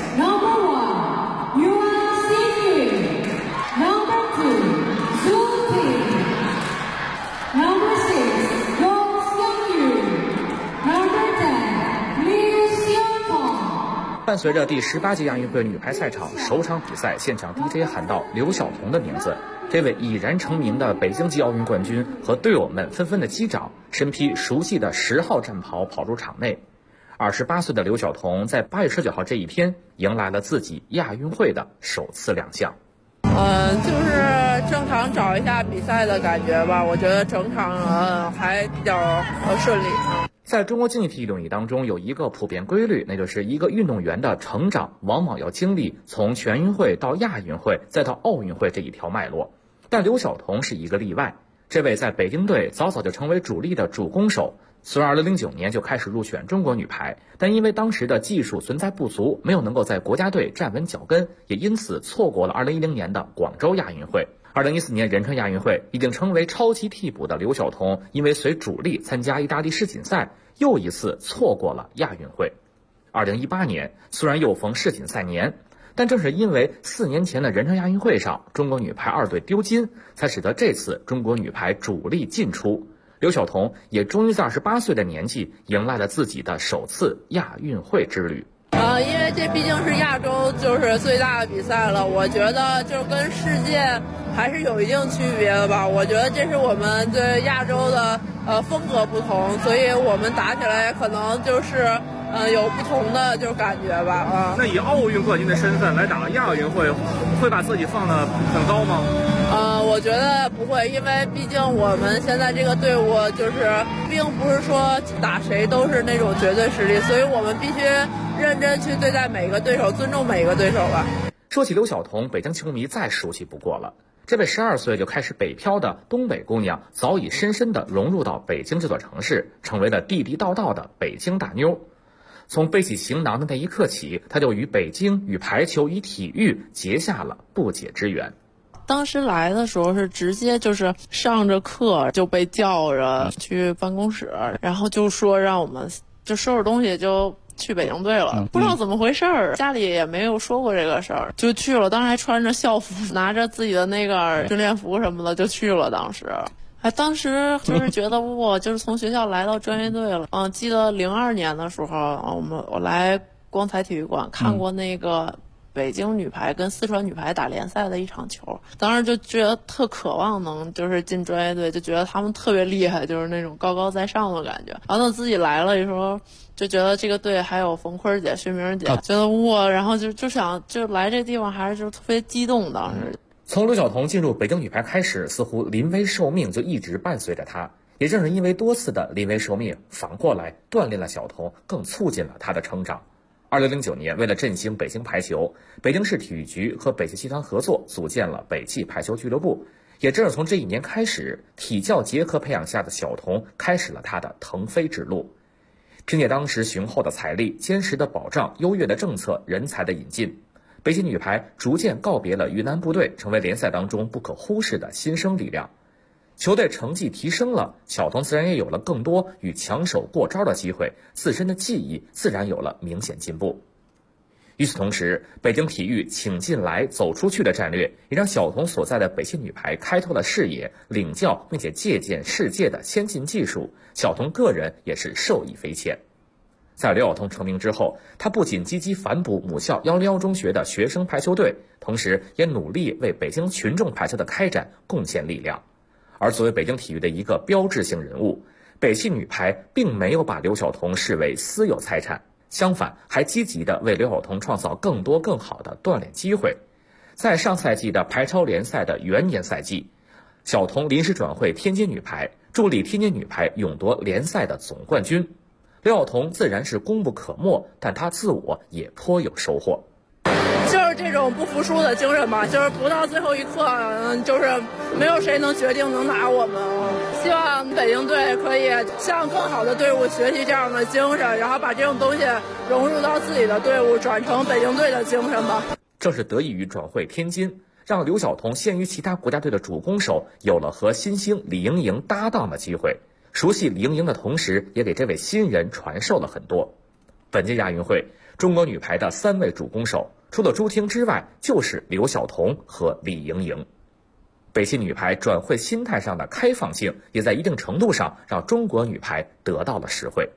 伴随着第18届亚运会女排赛场首场比赛，现场 DJ 喊到刘晓彤的名字，这位已然成名的北京籍奥运冠军和队友们纷纷的击掌，身披熟悉的10号战袍跑入场内。28岁的刘晓彤在8月19号这一天迎来了自己亚运会的首次亮相。 就是正常找一下比赛的感觉吧，我觉得整场还比较顺利。 在中国竞技体育领域当中，有一个普遍规律，那就是一个运动员的成长往往要经历从全运会到亚运会再到奥运会这一条脉络。但刘晓彤是一个例外，这位在北京队早早就成为主力的主攻手，虽然2009年就开始入选中国女排，但因为当时的技术存在不足，没有能够在国家队站稳脚跟，也因此错过了2010年的广州亚运会。2014年仁川亚运会，已经成为超级替补的刘晓彤，因为随主力参加意大利世锦赛，又一次错过了亚运会。2018年虽然又逢世锦赛年，但正是因为4年前的仁川亚运会上中国女排2队丢金，才使得这次中国女排主力进出。刘晓彤也终于在28岁的年纪迎来了自己的首次亚运会之旅。 因为这毕竟是亚洲就是最大的比赛了，我觉得就跟世界还是有一定区别的吧。我觉得这是我们对亚洲的风格不同，所以我们打起来可能就是有不同的就感觉吧。 那以奥运冠军的身份来打亚运会，会把自己放得很高吗？ 我觉得不会，因为毕竟我们现在这个队伍就是并不是说打谁都是那种绝对实力，所以我们必须认真去对待每个对手，尊重每一个对手吧。 说起刘晓彤，北京球迷再熟悉不过了。这位12岁就开始北漂的东北姑娘，早已深深地融入到北京这座城市，成为了地地道道的北京大妞。从背起行囊的那一刻起，她就与北京、与排球、与体育结下了不解之缘。 当时来的时候是直接就是上着课就被叫着去办公室，然后就说让我们就收拾东西就去北京队了，不知道怎么回事儿，家里也没有说过这个事儿，就去了。当时还穿着校服，拿着自己的那个训练服什么的就去了。当时就是觉得哇，就是从学校来到专业队了。记得02年的时候，我来光彩体育馆看过那个北京女排跟四川女排打联赛的一场球，当时就觉得特渴望能就是进专业队，就觉得他们特别厉害，就是那种高高在上的感觉。然后自己来了的时候，就觉得这个队还有冯坤姐、薛明姐，觉得哇，然后就想就来这地方还是就特别激动。当时从刘晓彤进入北京女排开始，似乎临危受命就一直伴随着她。也正是因为多次的临危受命，反过来锻炼了晓彤，更促进了她的成长。2009年，为了振兴北京排球，北京市体育局和北汽集团合作组建了北汽排球俱乐部。也正是从这一年开始，体教结合培养下的晓彤开始了她的腾飞之路。凭借当时雄厚的财力、坚实的保障、优越的政策、人才的引进，北汽女排逐渐告别了云南部队，成为联赛当中不可忽视的新生力量。球队成绩提升了，晓彤自然也有了更多与强手过招的机会，自身的技艺自然有了明显进步。与此同时，北京体育请进来走出去的战略，也让晓彤所在的北汽女排开拓了视野，领教并且借鉴世界的先进技术，晓彤个人也是受益匪浅。在刘晓彤成名之后，她不仅积极反哺母校101中学的学生排球队，同时也努力为北京群众排球的开展贡献力量。而作为北京体育的一个标志性人物，北汽女排并没有把刘晓彤视为私有财产，相反，还积极地为刘晓彤创造更多更好的锻炼机会。在上赛季的排超联赛的元年赛季，晓彤临时转会天津女排，助力天津女排勇夺联赛的总冠军。刘晓彤自然是功不可没，但她自我也颇有收获。 就是这种不服输的精神吧，就是不到最后一刻，就是没有谁能决定能拿我们。希望北京队可以向更好的队伍学习这样的精神，然后把这种东西融入到自己的队伍，转成北京队的精神吧。 正是得益于转会天津，让刘晓彤先于其他国家队的主攻手有了和新星李盈莹搭档的机会。熟悉李盈莹的同时，也给这位新人传授了很多。本届亚运会，中国女排的3位主攻手，除了朱婷之外，就是刘晓彤和李盈莹。北汽女排转会心态上的开放性，也在一定程度上让中国女排得到了实惠。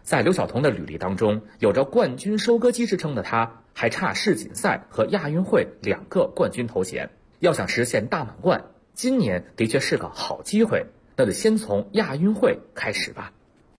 在刘晓彤的履历当中，有着冠军收割机之称的他，还差世锦赛和亚运会2个冠军头衔。要想实现大满贯，今年的确是个好机会，那就先从亚运会开始吧。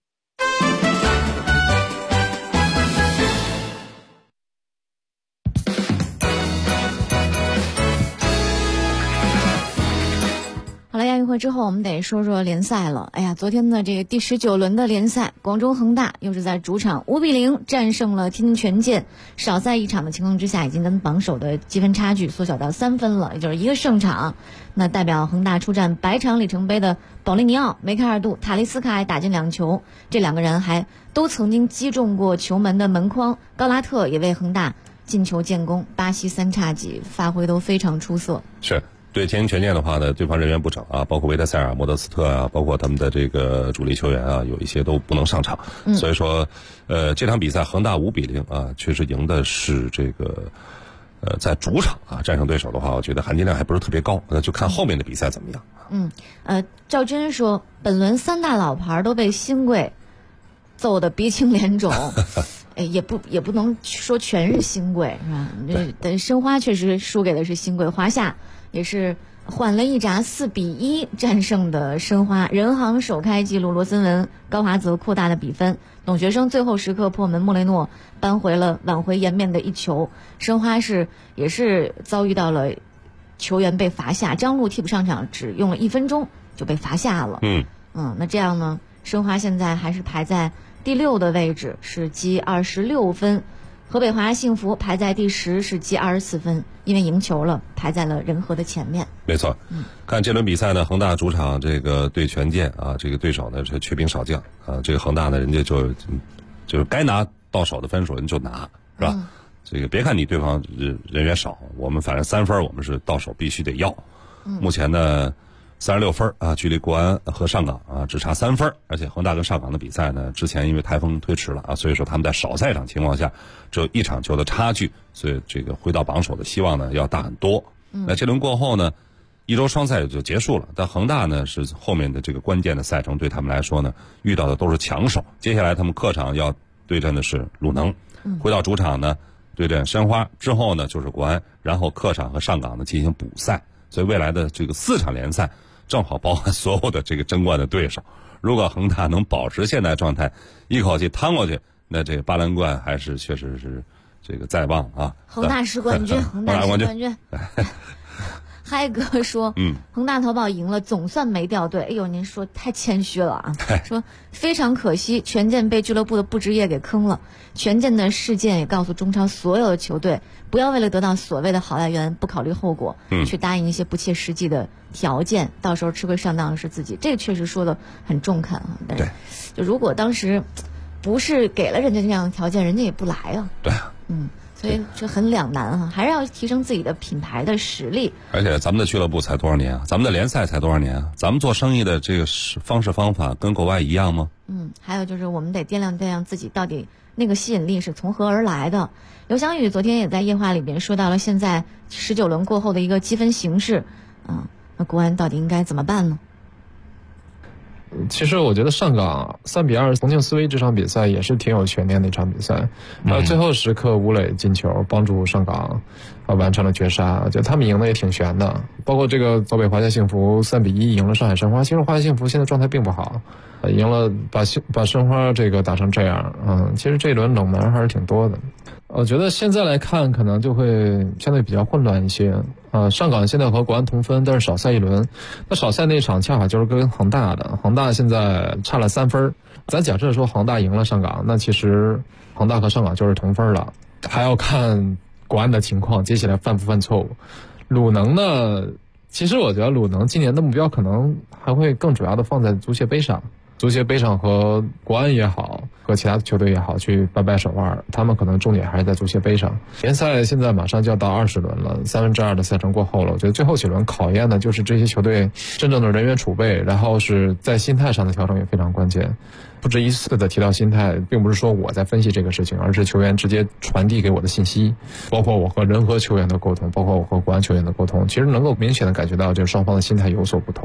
好了，亚运会之后我们得说说联赛了。哎呀，昨天的这个第19轮的联赛，广州恒大又是在主场5-0战胜了天津权健，少赛一场的情况之下，已经跟榜首的积分差距缩小到3分了，也就是1个胜场。那代表恒大出战百场里程碑的保利尼奥、梅开二度，塔利斯卡还打进2球，这2个人还都曾经击中过球门的门框。高拉特也为恒大进球建功，巴西3叉戟发挥都非常出色。 是。对天津权健的话呢，对方人员不整啊，包括维特塞尔、莫德斯特啊，包括他们的这个主力球员啊，有一些都不能上场。所以说，这场比赛恒大5-0啊，确实赢的是这个，在主场啊战胜对手的话，我觉得含金量还不是特别高，那就看后面的比赛怎么样。 赵军说，本轮3大老牌都被新贵揍得鼻青脸肿。也不能说全是新贵是吧？但申花确实输给的是新贵，华夏也是缓了一闸4-1战胜的申花。人行首开纪录，罗森文、高华泽扩大了比分，董学生最后时刻破门，莫雷诺扳回了挽回颜面的1球。申花也是遭遇到了球员被罚下，张路替补上场只用了1分钟就被罚下了。那这样呢，申花现在还是排在第6的位置，是积26分。河北华夏幸福排在第10，是积24分，因为赢球了，排在了人和的前面。 没错。看这轮比赛呢，恒大主场这个对权健啊，这个对手呢是缺兵少将啊，这个恒大呢人家就是该拿到手的分数人就拿，是吧？这个别看你对方人员少，我们反正3分我们是到手必须得要。目前呢36分啊，距离国安和上港啊只差3分，而且恒大跟上港的比赛呢，之前因为台风推迟了啊，所以说他们在少赛场情况下只有1场球的差距，所以这个回到榜首的希望呢要大很多。那这轮过后呢，1周双赛就结束了，但恒大呢是后面的这个关键的赛程对他们来说呢，遇到的都是强手。接下来他们客场要对阵的是鲁能，回到主场呢对阵申花，之后呢就是国安，然后客场和上港呢进行补赛，所以未来的这个4场联赛正好包含所有的这个争冠的对手。如果恒大能保持现在状态，一口气趟过去，那这个巴兰冠还是确实是这个在望啊。 恒大是冠军，恒大是冠军。嗨哥说，恒大淘宝赢了，总算没掉队。哎呦，您说太谦虚了啊！说非常可惜，权健被俱乐部的不职业给坑了。权健的事件也告诉中超所有的球队，不要为了得到所谓的好来源，不考虑后果，去答应一些不切实际的条件，到时候吃亏上当的是自己。这个确实说的很中肯啊。但是，就如果当时不是给了人家这样的条件，人家也不来啊。 对啊。 所以这很两难啊，还是要提升自己的品牌的实力。 而且咱们的俱乐部才多少年啊？咱们的联赛才多少年啊？咱们做生意的这个方式方法跟国外一样吗？ 还有就是我们得掂量掂量自己到底那个吸引力是从何而来的。刘翔宇昨天也在夜话里边说到了现在19轮过后的一个积分形势，那国安到底应该怎么办呢？ 其实我觉得上港3-2重庆斯威这场比赛也是挺有悬念的一场比赛，最后时刻吴磊进球帮助上港完成了绝杀，我觉得他们赢的也挺悬的。包括这个河北华夏幸福3-1赢了上海申花，其实华夏幸福现在状态并不好，赢了把申花这个打成这样，其实这一轮冷门还是挺多的。我觉得现在来看可能就会相对比较混乱一些。上港现在和国安同分，但是少赛1轮。那少赛那场恰好就是跟恒大的，恒大现在差了3分。咱假设说恒大赢了上港，那其实恒大和上港就是同分了。还要看国安的情况，接下来犯不犯错误。鲁能呢，其实我觉得鲁能今年的目标可能还会更主要的放在足协杯上。足协杯上和国安也好，和其他球队也好去掰手腕，他们可能重点还是在足协杯上。联赛现在马上就要到20轮了，2/3的赛程过后了，我觉得最后几轮考验的就是这些球队真正的人员储备，然后是在心态上的调整也非常关键。不止一次的提到心态，并不是说我在分析这个事情，而是球员直接传递给我的信息，包括我和人和球员的沟通，包括我和国安球员的沟通，其实能够明显的感觉到就是双方的心态有所不同。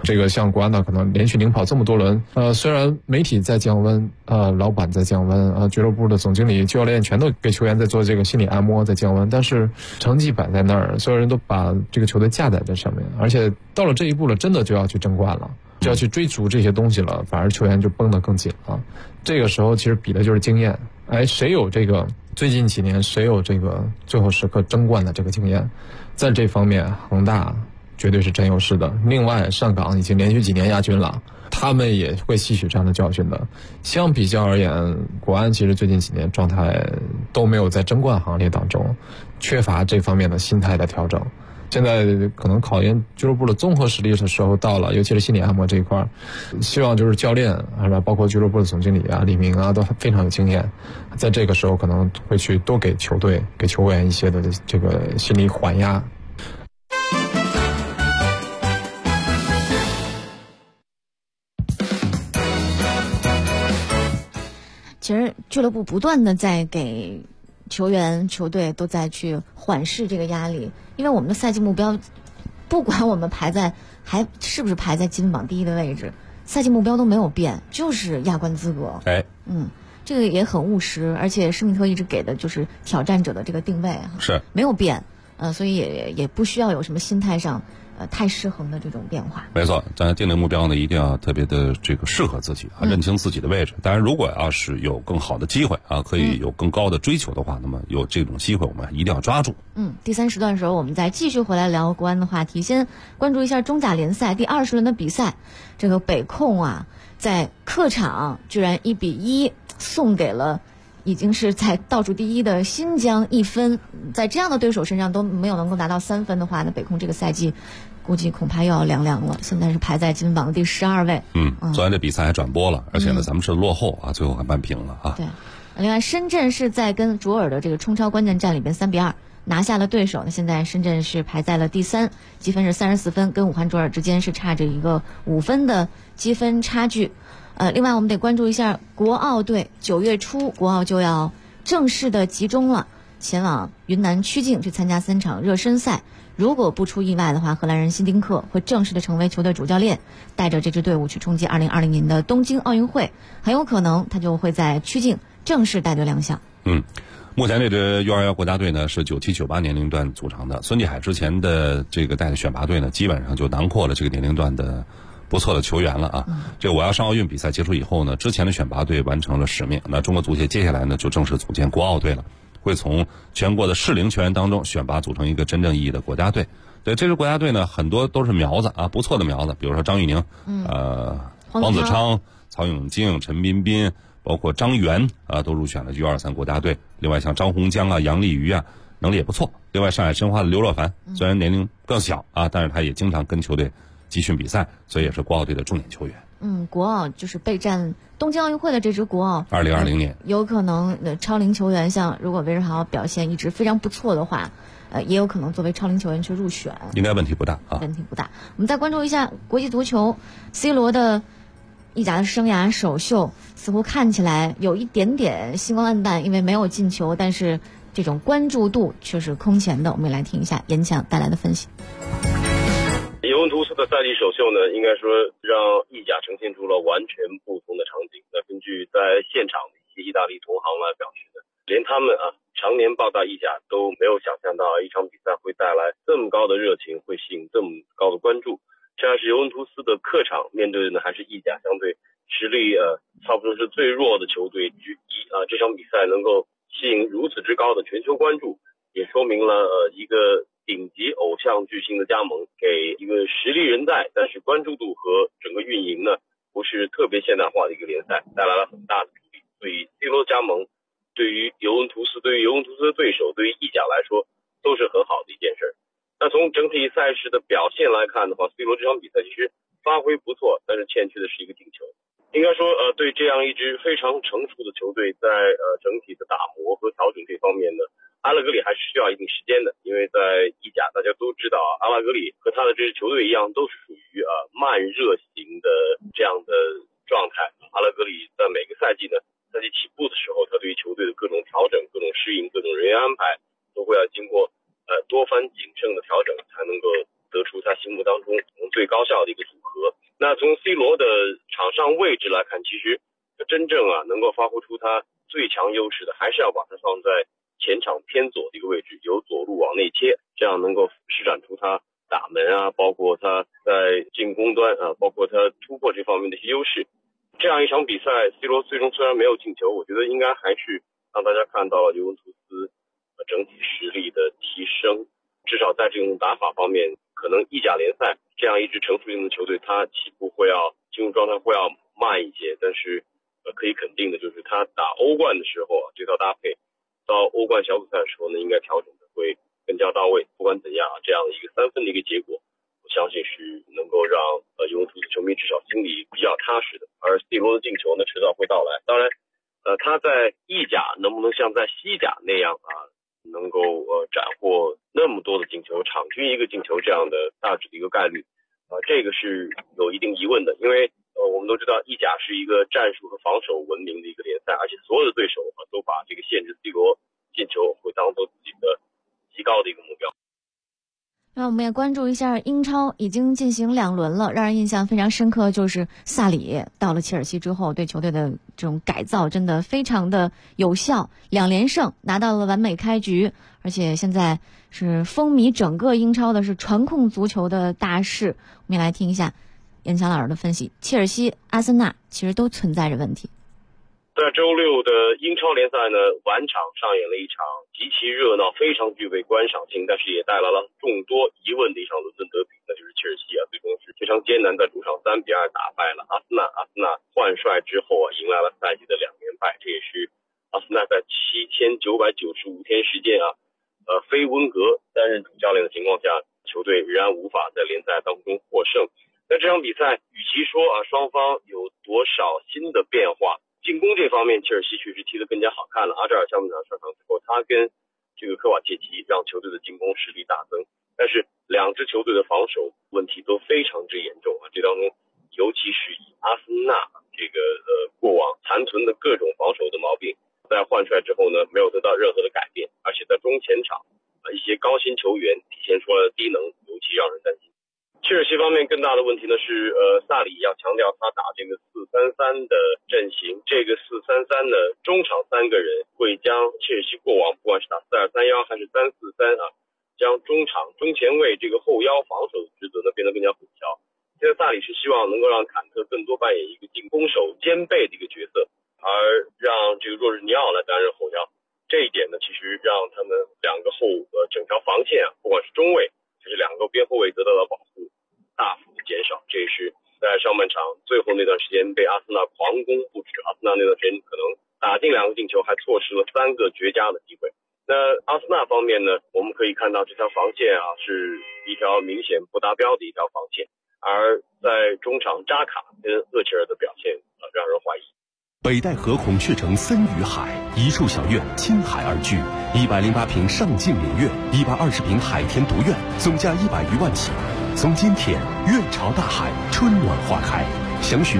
这个像国安呢，可能连续领跑这么多轮，虽然媒体在降温，老板在降温，俱乐部的总经理、教练全都给球员在做这个心理按摩，在降温，但是成绩摆在那儿，所有人都把这个球队架在这上面，而且到了这一步了，真的就要去争冠了，就要去追逐这些东西了，反而球员就绷得更紧了。这个时候其实比的就是经验，谁有这个最近几年谁有这个最后时刻争冠的这个经验，在这方面恒大绝对是占优势的。另外上港已经连续几年亚军了，他们也会吸取这样的教训的。相比较而言，国安其实最近几年状态都没有在争冠行列当中，缺乏这方面的心态的调整。现在可能考验俱乐部的综合实力的时候到了，尤其是心理按摩这一块，希望就是教练包括俱乐部的总经理李明都非常有经验，在这个时候可能会去多给球队给球员一些的这个心理缓压。 其实俱乐部不断的在给球员球队都在去缓释这个压力，因为我们的赛季目标不管我们是不是排在积分榜第一的位置，赛季目标都没有变，就是亚冠资格。这个也很务实，而且施密特一直给的就是挑战者的这个定位是没有变，所以也不需要有什么心态上太失衡的这种变化。 没错，咱定的目标呢，一定要特别的这个适合自己认清自己的位置。当然，如果要是有更好的机会可以有更高的追求的话，那么有这种机会，我们一定要抓住。 第三时段的时候，我们再继续回来聊国安的话题。先关注一下中甲联赛第20轮的比赛，这个北控在客场居然1-1送给了已经是在倒数第一的新疆1分，在这样的对手身上都没有能够拿到3分的话，那北控这个赛季估计恐怕又要凉了。现在是排在积分榜的第12位。 昨天这比赛还转播了，而且呢，咱们是落后最后还扳平了对，另外深圳是在跟卓尔的这个冲超关键战里边3-2拿下了对手。那现在深圳是排在了第3，积分是34分，跟武汉卓尔之间是差着一个5分的积分差距。另外我们得关注一下国奥队，9月初国奥就要正式的集中了，前往云南曲靖去参加3场热身赛。如果不出意外的话，荷兰人辛丁克会正式的成为球队主教练，带着这支队伍去冲击2020年的东京奥运会，很有可能他就会在曲靖正式带队亮相。 目前这支 U21 国家队呢是97、98年龄段组成的，孙继海之前的这个带的选拔队呢，基本上就囊括了这个年龄段的不错的球员了这个我要上奥运比赛结束以后呢，之前的选拔队完成了使命，那中国足协接下来呢就正式组建国奥队了，会从全国的适龄球员当中选拔组成一个真正意义的国家队。对，这支国家队呢，很多都是苗子不错的苗子，比如说张玉宁、黄子昌、曹永静、陈彬彬，包括张元都入选了 U23 国家队。另外像张洪江杨立瑜能力也不错。另外上海申花的刘若凡，虽然年龄更小但是他也经常跟球队集训比赛，所以也是国奥队的重点球员。 国奥就是备战东京奥运会的这支国奥 ，2020年有可能超龄球员，像如果韦世豪表现一直非常不错的话，也有可能作为超龄球员去入选， 应该问题不大问题不大。我们再关注一下国际足球 ，C 罗的意甲的生涯首秀似乎看起来有一点点星光黯淡，因为没有进球，但是这种关注度却是空前的。我们也来听一下严强带来的分析。 尤文图斯的赛季首秀呢，应该说让意甲呈现出了完全不同的场景。那根据在现场的一些意大利同行来表示的，连他们常年报道意甲都没有想象到一场比赛会带来这么高的热情，会吸引这么高的关注。这样是尤文图斯的客场面对的呢，还是意甲相对实力差不多是最弱的球队之一这场比赛能够吸引如此之高的全球关注，也说明了一个顶级偶像巨星的加盟，给一个实力人在，但是关注度和整个运营呢不是特别现代化的一个联赛，带来了很大的助力。所以 C 罗加盟对于尤文图斯的对手，对于意甲来说都是很好的一件事。那从整体赛事的表现来看的话， C 罗这场比赛其实发挥不错，但是欠缺的是一个进球。应该说对这样一支非常成熟的球队，在整体的打磨和调整这方面呢，阿拉格里还是需要一定时间的。因为在意甲大家都知道阿拉格里和他的这支球队一样，都是属于慢热型的这样的状态。阿拉格里在每个赛季呢，赛季起步的时候，他对于球队的各种调整、各种适应、各种人员安排，都会要经过多番谨慎的调整，才能够得出他心目当中最高效的一个组合。 那从 C 罗的场上位置来看，其实真正能够发挥出他最强优势的，还是要把他放在前场偏左的一个位置，由左路往内切，这样能够施展出他打门包括他在进攻端包括他突破这方面的一些优势。这样一场比赛 ，C 罗最终虽然没有进球，我觉得应该还是让大家看到了尤文图斯整体实力的提升。至少在这种打法方面，可能意甲联赛这样一支成熟型的球队，它起步进入状态会要慢一些，但是可以肯定的就是他打欧冠的时候这套搭配到欧冠小组赛的时候呢，应该调整的会更加到位。不管怎样这样一个3分的一个结果，我相信是能够让尤文图斯球迷至少心里比较踏实的。而 C 罗的进球呢，迟早会到来。当然他在意甲能不能像在西甲那样能够斩获那么多的进球，场均一个进球这样的大致的一个概率这个是有一定疑问的。因为我们都知道意甲是一个战术和防守闻名的一个联赛，而且所有的对手都把这个限制 C 罗进球会当做自己的极高的一个目标。 那我们也关注一下英超，已经进行2轮了，让人印象非常深刻就是萨里到了切尔西之后，对球队的这种改造真的非常的有效，2连胜拿到了完美开局，而且现在是风靡整个英超的是传控足球的大势。我们也来听一下严强老师的分析，切尔西、阿森纳其实都存在着问题。 在周六的英超联赛呢，晚场上演了一场极其热闹、非常具备观赏性，但是也带来了众多疑问的一场伦敦德比，那就是切尔西最终是非常艰难在主场3-2打败了阿森纳。阿森纳换帅之后迎来了赛季的2连败，这也是阿森纳在7995天时间非温格担任主教练的情况下，球队仍然无法在联赛当中获胜。那这场比赛与其说双方有多少新的变化，进攻这方面切尔西确实踢得更加好看了。阿扎尔下半场上场之后，他跟这个科瓦切奇让球队的进攻实力大增，但是2支球队的防守问题都非常之严重这当中尤其是以阿森纳这个过往残存的各种防守的毛病，在换帅之后呢，没有得到任何的改变，而且在中前场一些高薪球员体现出来的低能，尤其让人担心。切尔西方面更大的问题呢是萨里要强调他打这个4-3-3的阵型，这个4-3-3呢，中场3个人会将切尔西过往不管是打4-2-3-1还是3-4-3将中场中前卫这个后腰防守的职责呢变得更加混淆。现在萨里是希望能够让坎特更多扮演一个进攻手兼备的一个角色，而让这个若日尼奥来担任后腰。这一点呢，其实让他们2个整条防线不管是中卫还是2个边后卫得到了保护大幅的减少，这也是在上半场最后那段时间被阿森纳狂攻不止。阿森纳那段时间可能打进2个进球，还错失了3个绝佳的机会。那阿森纳方面呢，我们可以看到这条防线是一条明显不达标的一条防线，而在中场扎卡跟厄齐尔的表现让人怀疑。 北戴河孔雀城森与海，一处小院亲海而居，108平上镜岭苑，120平海天独院，总价100余万起。从今天院朝大海，春暖花开。详询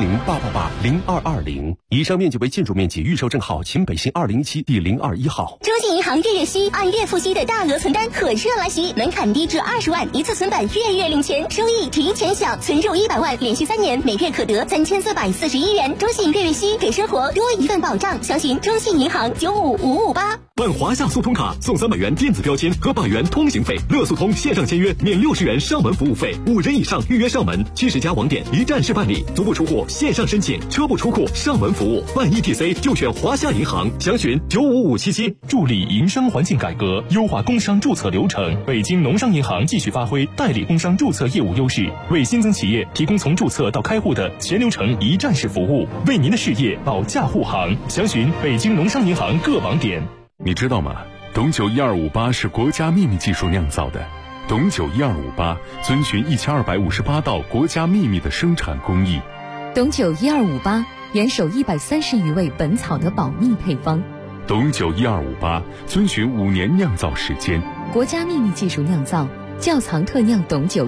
400-888-0220。以上面积为建筑面积，预售证号秦北新2017第021号。 中信银行月月息按月付息的大额存单可热来袭，门槛低至20万，一次存版月月领钱，收益提前享，存入100万，连续3年，每月可得3441元。中信月月息给生活多一份保障。详询中信银行95558。 办华夏速通卡送300元电子标签和100元通行费，乐速通线上签约免60元上门服务费，5人以上预约上门，70家网点一站式办理，足不出户线上申请，车不出库上门服务，办 ETC 就选华夏银行，详询95577。 助力营商环境改革，优化工商注册流程。北京农商银行继续发挥代理工商注册业务优势，为新增企业提供从注册到开户的全流程一站式服务，为您的事业保驾护航。详询北京农商银行各网点。 你知道吗？董酒1258是国家秘密技术酿造的。董酒1258遵循1258道国家秘密的生产工艺。 董酒1258严守130余味本草的保密配方。 董酒1258遵循5年酿造时间。 国家秘密技术酿造，窖藏特酿董酒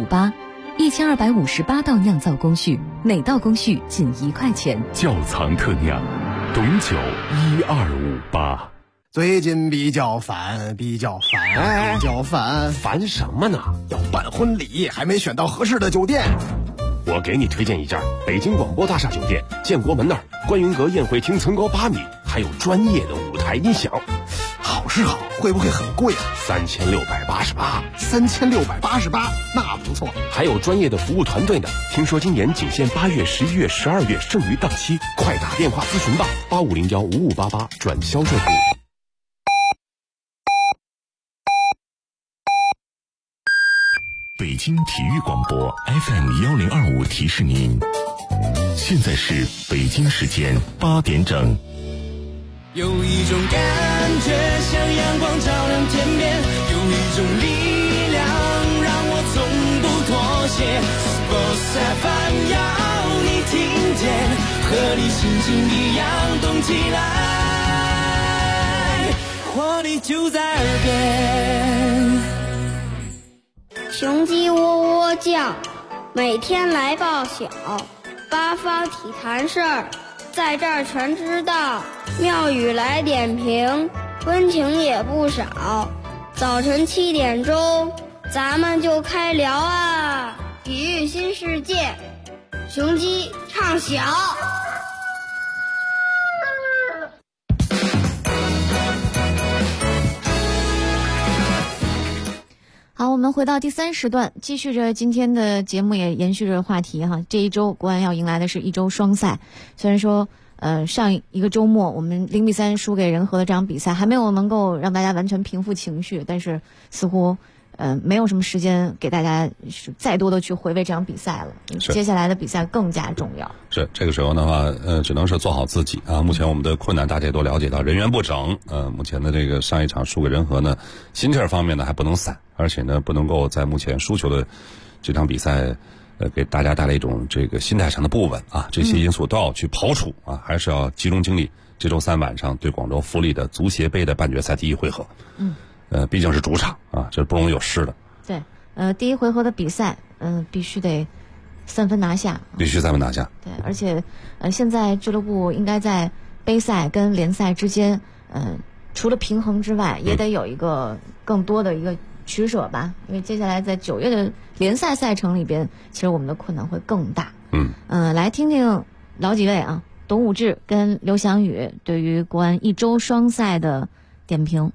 1258，1258道酿造工序，每道工序仅1块钱。 窖藏特酿，董酒1258。 最近比较烦， 烦什么呢？ 要办婚礼，还没选到合适的酒店。 我给你推荐一家北京广播大厦酒店，建国门那儿观云阁宴会厅层高8米，还有专业的舞台音响。 好是好，会不会很贵啊 ？3688。 3688，那不错。 还有专业的服务团队呢。听说今年仅限8月、11月、12月，剩余档期，快打电话咨询吧，85015588转销售部。 北京体育广播 FM1025提示您，现在是北京时间8点整。 有一种感觉像阳光照亮天边，有一种力量让我从不妥协。Sports FM 要你听见，和你心情一样动起来，活力就在耳边。 雄鸡喔喔叫，每天来报晓，八方体坛事儿，在这儿全知道。妙语来点评，温情也不少。早晨7点钟，咱们就开聊啊！体育新世界，雄鸡唱晓。 好，我们回到第3时段，继续着今天的节目，也延续着话题哈。这一周国安要迎来的是一周双赛，虽然说上一个周末我们0-3输给仁和的这场比赛还没有能够让大家完全平复情绪，但是似乎没有什么时间给大家再多的去回味这场比赛了。接下来的比赛更加重要。 是这个时候的话，只能是做好自己啊。目前我们的困难大家也都了解到，人员不整，目前的这个上一场输给仁和呢，心气儿方面呢还不能散，而且呢不能够在目前输球的这场比赛。给大家带来一种这个心态上的不稳啊，这些因素都要去刨除啊，还是要集中精力。这周3晚上对广州富力的足协杯的半决赛第1回合，毕竟是主场啊，这不容易有失的。 对，第1回合的比赛，必须得3分拿下， 必须3分拿下。 对，而且现在俱乐部应该在杯赛跟联赛之间，除了平衡之外，也得有一个更多的一个取舍吧，因为接下来在9月的联赛赛程里边，其实我们的困难会更大。来听听老几位啊，董武志跟刘翔宇对于国安一周双赛的点评。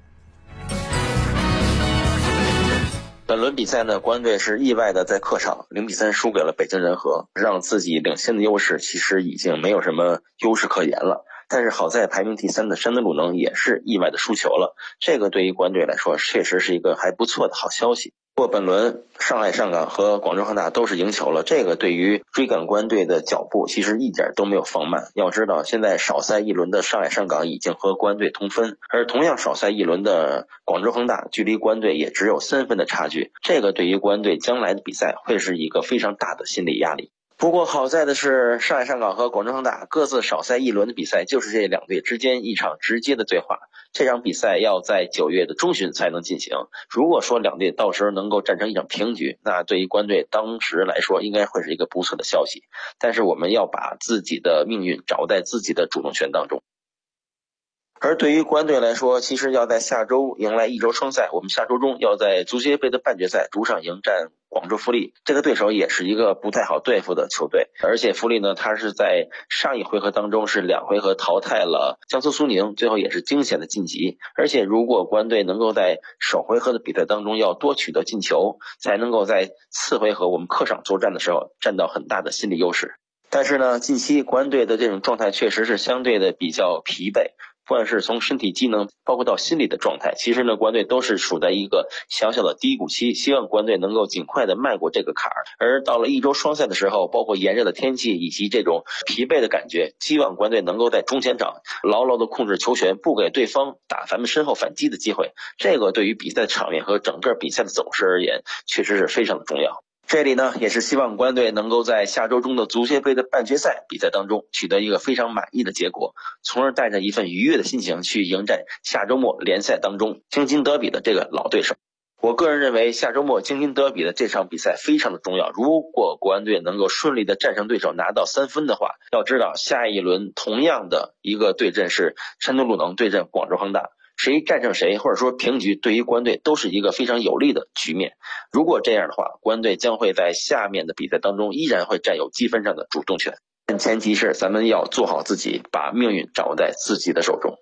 本轮比赛呢，国安队是意外的在客场0-3输给了北京人和，让自己领先的优势其实已经没有什么优势可言了。但是好在排名第3的山东鲁能也是意外的输球了，这个对于国安队来说确实是一个还不错的好消息。不过本轮上海上港和广州恒大都是赢球了，这个对于追赶国安队的脚步其实一点都没有放慢。要知道现在少赛一轮的上海上港已经和国安队同分，而同样少赛一轮的广州恒大距离国安队也只有3分的差距，这个对于国安队将来的比赛会是一个非常大的心理压力。不过好在的是，上海上港和广州恒大各自少赛一轮的比赛，就是这两队之间一场直接的对话。这场比赛要在9月的中旬才能进行。如果说两队到时候能够战成一场平局，那对于国安队当时来说应该会是一个不错的消息。但是我们要把自己的命运掌握在自己的主动权当中。而对于国安队来说，其实要在下周迎来一周双赛，我们下周中要在足协杯的半决赛主场迎战广州富力，这个对手也是一个不太好对付的球队。而且富力呢，他是在上一回合当中是2回合淘汰了江苏苏宁，最后也是惊险的晋级。而且如果国安队能够在首回合的比赛当中要多取得进球，才能够在次回合我们客场作战的时候占到很大的心理优势。但是呢，近期国安队的这种状态确实是相对的比较疲惫，不管是从身体机能包括到心理的状态，其实呢国安队都是处在一个小小的低谷期，希望国安队能够尽快的迈过这个坎儿。而到了一周双赛的时候，包括炎热的天气以及这种疲惫的感觉，希望国安队能够在中前场牢牢的控制球权，不给对方打咱们身后反击的机会。这个对于比赛场面和整个比赛的走势而言，确实是非常的重要。这里呢，也是希望国安队能够在下周中的足协杯的半决赛比赛当中取得一个非常满意的结果，从而带着一份愉悦的心情去迎战下周末联赛当中京津德比的这个老对手。我个人认为下周末京津德比的这场比赛非常的重要，如果国安队能够顺利的战胜对手拿到3分的话，要知道下一轮同样的一个对阵是山东鲁能对阵广州恒大， 谁战胜谁，或者说平局，对于国安队都是一个非常有利的局面。如果这样的话，国安队将会在下面的比赛当中依然会占有积分上的主动权。但前提是咱们要做好自己，把命运掌握在自己的手中。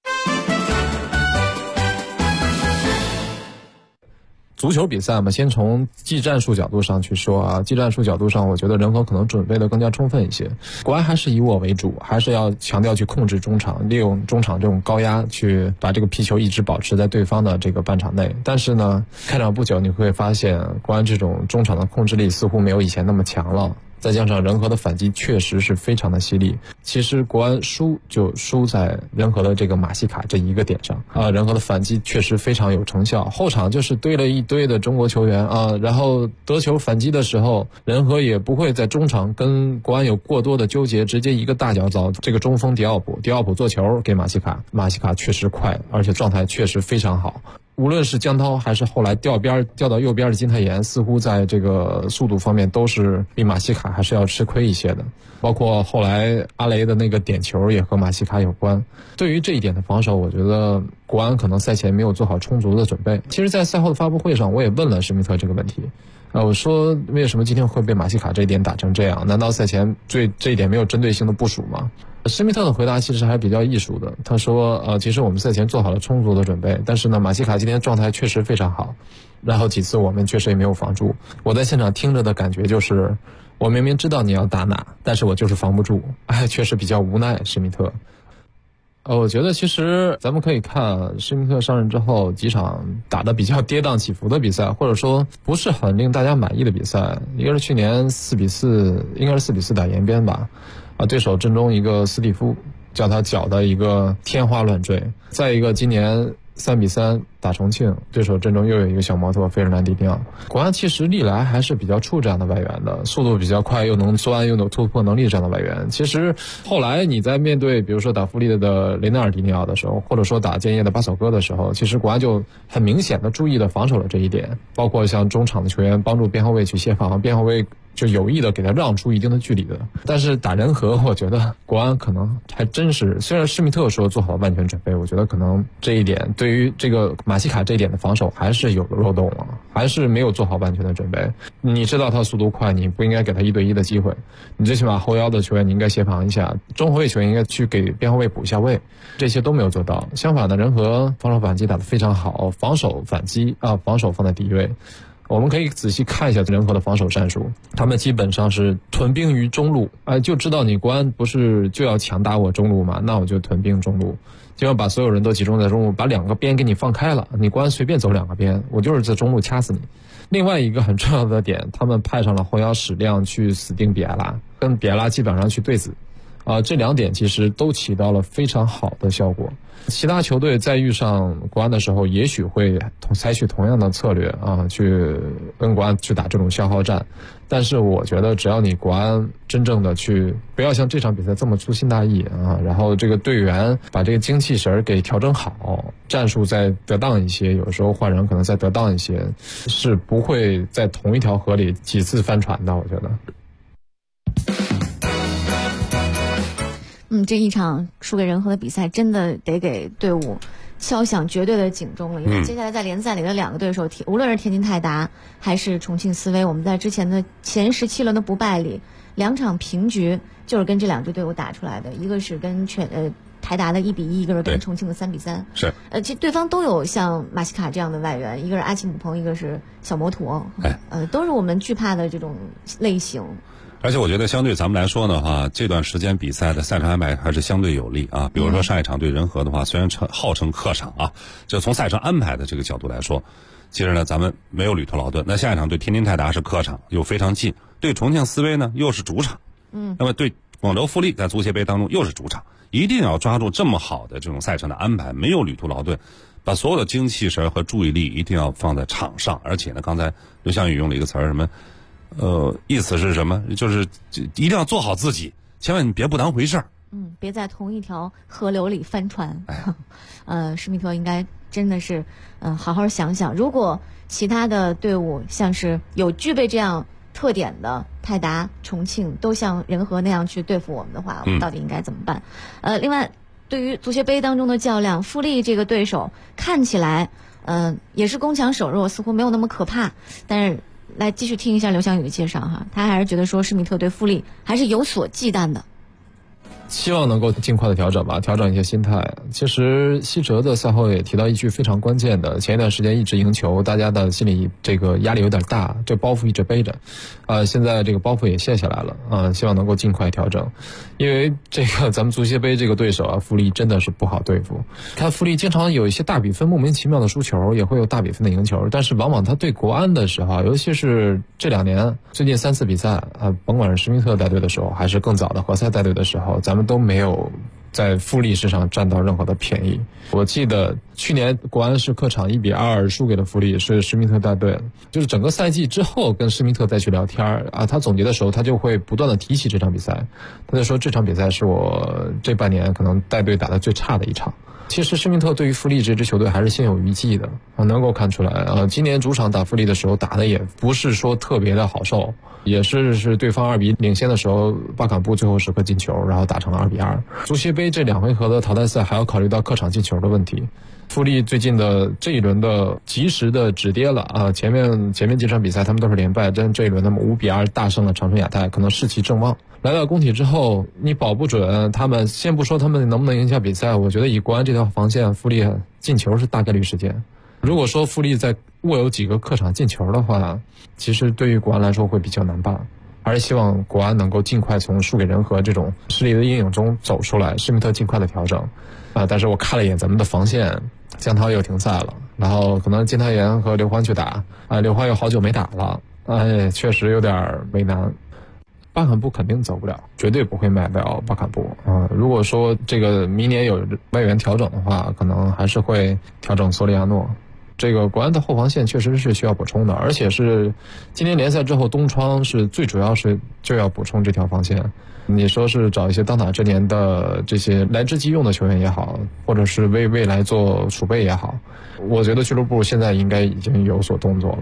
足球比赛嘛，先从技战术角度上去说啊。技战术角度上，我觉得人和可能准备的更加充分一些。国安还是以我为主，还是要强调去控制中场，利用中场这种高压去把这个皮球一直保持在对方的这个半场内。但是呢，开场不久你会发现，国安这种中场的控制力似乎没有以前那么强了。再加上人和的反击确实是非常的犀利。其实国安输就输在人和的这个马西卡这一个点上啊，人和的反击确实非常有成效。后场就是堆了一堆的中国球员啊，然后得球反击的时候，人和也不会在中场跟国安有过多的纠结，直接一个大脚找这个中锋迪奥普做球给马西卡，马西卡确实快，而且状态确实非常好。无论是江涛还是后来调到右边的金泰妍，似乎在这个速度方面都是比马西卡还是要吃亏一些的。包括后来阿雷的那个点球也和马西卡有关。对于这一点的防守，我觉得国安可能赛前没有做好充足的准备。其实在赛后的发布会上，我也问了施密特这个问题。我说为什么今天会被马西卡这一点打成这样？难道赛前对这一点没有针对性的部署吗？施密特的回答其实还比较艺术的，他说其实我们赛前做好了充足的准备，但是呢马西卡今天状态确实非常好，然后几次我们确实也没有防住。我在现场听着的感觉就是我明明知道你要打哪，但是我就是防不住，确实比较无奈。施密特我觉得其实咱们可以看施密特上任之后几场打得比较跌宕起伏的比赛，或者说不是很令大家满意的比赛。一个是去年4-4，应该是4-4打延边吧，对手阵中一个斯蒂夫叫他搅的一个天花乱坠。再一个今年3-3打重庆，对手阵中又有一个小摩托费尔南迪尼奥。国安其实历来还是比较怵这样的外援的，速度比较快，又能钻又有突破能力这样的外援。其实后来你在面对比如说打富力的雷纳尔迪尼奥的时候，或者说打建业的巴索戈的时候，其实国安就很明显的注意了防守了这一点，包括像中场的球员帮助边后卫去协防，边后卫就有意的给他让出一定的距离的。但是打人和，我觉得国安可能还真是，虽然施密特说做好万全准备，我觉得可能这一点对于这个马西卡这一点的防守还是有漏洞了，还是没有做好万全的准备。你知道他速度快，你不应该给他1对1的机会，你最起码后腰的球员你应该协防一下，中后卫球员应该去给边后卫补一下位，这些都没有做到。相反的，人和防守反击打得非常好，防守反击防守放在第一位。我们可以仔细看一下人和的防守战术，他们基本上是屯兵于中路，就知道你国安不是就要强打我中路嘛，那我就屯兵中路，就要把所有人都集中在中路，把2个边给你放开了，你国安随便走2个边，我就是在中路掐死你。另外一个很重要的点，他们派上了后腰史亮去死盯比埃拉，跟比埃拉基本上去对子，这2点其实都起到了非常好的效果。其他球队在遇上国安的时候，也许会采取同样的策略去跟国安去打这种消耗战。但是我觉得，只要你国安真正的去，不要像这场比赛这么粗心大意然后这个队员把这个精气神给调整好，战术再得当一些，有时候换人可能再得当一些，是不会在同一条河里几次翻船的，我觉得。 这一场输给人和的比赛真的得给队伍敲响绝对的警钟了，因为接下来在联赛里的2个对手，无论是天津泰达还是重庆斯威，我们在之前的前17轮的不败里，2场平局就是跟这2支队伍打出来的，一个是跟泰达的1-1，一个是跟重庆的3-3。 是其实对方都有像马西卡这样的外援，一个是阿奇姆彭，一个是小摩托，都是我们惧怕的这种类型。 而且我觉得相对咱们来说的话，这段时间比赛的赛程安排还是相对有利啊。比如说上一场对人和的话，虽然号称客场就从赛程安排的这个角度来说，其实呢咱们没有旅途劳顿。那下一场对天津泰达是客场，又非常近；对重庆斯威呢又是主场。那么对广州富力在足协杯当中又是主场，一定要抓住这么好的这种赛程的安排，没有旅途劳顿，把所有的精气神和注意力一定要放在场上。而且呢，刚才刘翔宇用了一个词儿，什么？意思是什么？就是一定要做好自己，千万你别不当回事儿。 别在同一条河流里翻船。施密特应该真的是好好想想，如果其他的队伍像是有具备这样特点的泰达、重庆都像人和那样去对付我们的话，我们到底应该怎么办？另外对于足协杯当中的较量，富力这个对手看起来，也是攻强守弱，似乎没有那么可怕。但是来继续听一下刘翔宇的介绍哈，他还是觉得说施密特对富力还是有所忌惮的。 希望能够尽快的调整吧，调整一些心态。其实西哲的赛后也提到一句非常关键的，前一段时间一直赢球，大家的心理这个压力有点大，这包袱一直背着，现在这个包袱也卸下来了，希望能够尽快调整。因为这个咱们足协杯这个对手啊，富力真的是不好对付。看富力经常有一些大比分莫名其妙的输球，也会有大比分的赢球，但是往往他对国安的时候，尤其是这2年最近3次比赛甭管是施密特带队的时候，还是更早的何塞带队的时候，咱们都没有在富力身上占到任何的便宜。我记得去年国安是客场1-2输给了富力，是施密特带队，就是整个赛季之后跟施密特再去聊天他总结的时候他就会不断的提起这场比赛，他就说这场比赛是我这半年可能带队打得最差的一场。其实施密特对于富力这支球队还是心有余悸的，能够看出来今年主场打富力的时候打的也不是说特别的好受，也是对方2比1领先的时候，巴坎布最后时刻进球，然后打成了2比2。足协杯这2回合的淘汰赛还要考虑到客场进球的问题。富力最近的这一轮的及时的止跌了前面几场比赛他们都是连败，但这一轮他们5比2大胜了长春亚泰，可能士气正旺。来到工体之后，你保不准他们，先不说他们能不能赢下比赛，我觉得以国安这条防线，富力进球是大概率事件。如果说富力在握有几个客场进球的话，其实对于国安来说会比较难办。还是希望国安能够尽快从输给人和这种失利的阴影中走出来，施密特尽快的调整但是我看了一眼咱们的防线，江涛又停赛了，然后可能金泰妍和刘欢去打刘欢又好久没打了确实有点为难。巴坎布肯定走不了，绝对不会卖掉巴坎布如果说这个明年有外援调整的话，可能还是会调整索里亚诺。这个国安的后防线确实是需要补充的，而且是今年联赛之后东窗是最主要是就要补充这条防线。你说是找一些当打之年的这些来之即用的球员也好，或者是为未来做储备也好，我觉得俱乐部现在应该已经有所动作了。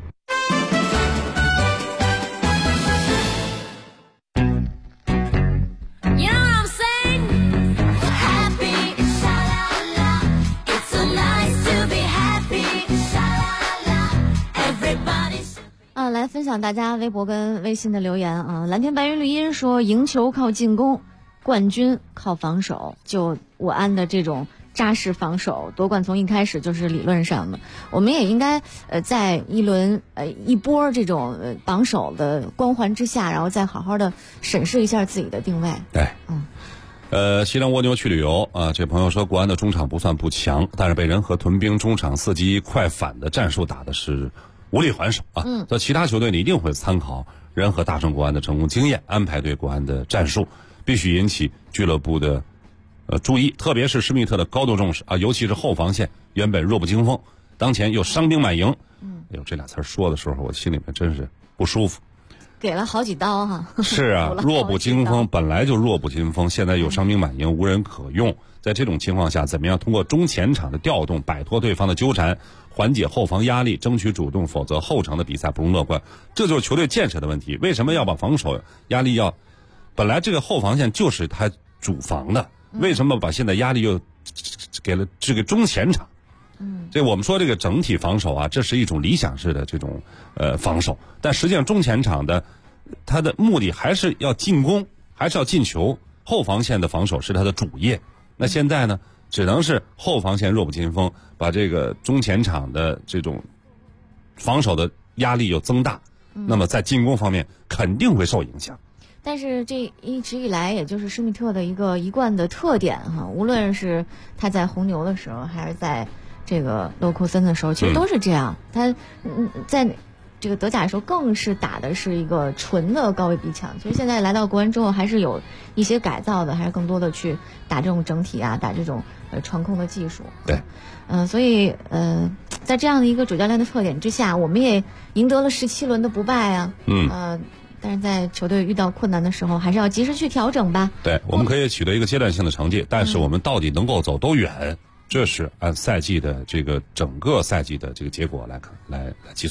来分享大家微博跟微信的留言蓝天白云绿荫说，赢球靠进攻，冠军靠防守。就我安的这种扎实防守，夺冠从一开始就是理论上的。我们也应该在一波这种榜首的光环之下，然后再好好的审视一下自己的定位。 对，西凉蜗牛去旅游这朋友说，国安的中场不算不强，但是被人和屯兵中场4击快反的战术打的是无力还手在其他球队你一定会参考人和大胜国安的成功经验，安排对国安的战术，必须引起俱乐部的注意，特别是施密特的高度重视尤其是后防线原本弱不禁风，当前又伤兵满营这俩词说的时候我心里面真是不舒服， 给了好几刀哈。 是弱不禁风，本来就弱不禁风，现在又伤兵满营，无人可用。在这种情况下，怎么样通过中前场的调动摆脱对方的纠缠，缓解后防压力，争取主动，否则后场的比赛不容乐观。这就是球队建设的问题。为什么要把防守压力本来这个后防线就是他主防的，为什么把现在压力又给了这个中前场？这我们说这个整体防守这是一种理想式的这种防守，但实际上中前场的他的目的还是要进攻，还是要进球，后防线的防守是他的主业。那现在呢，只能是后防线弱不禁风，把这个中前场的这种防守的压力又增大，那么在进攻方面肯定会受影响。 但是这一直以来也就是施密特的一贯的特点无论是他在红牛的时候，还是在这个勒沃库森的时候，其实都是这样。他在这个德甲的时候更是打的是一个纯的高位逼抢，其实现在来到国安之后还是有一些改造的，还是更多的去打这种整体打这种传控的技术。 对， 所以在这样的一个主教练的特点之下，我们也赢得了17轮的不败但是在球队遇到困难的时候，还是要及时去调整吧。 对，我们可以取得一个阶段性的成绩，但是我们到底能够走多远，这是按赛季的这个整个赛季的这个结果来计算。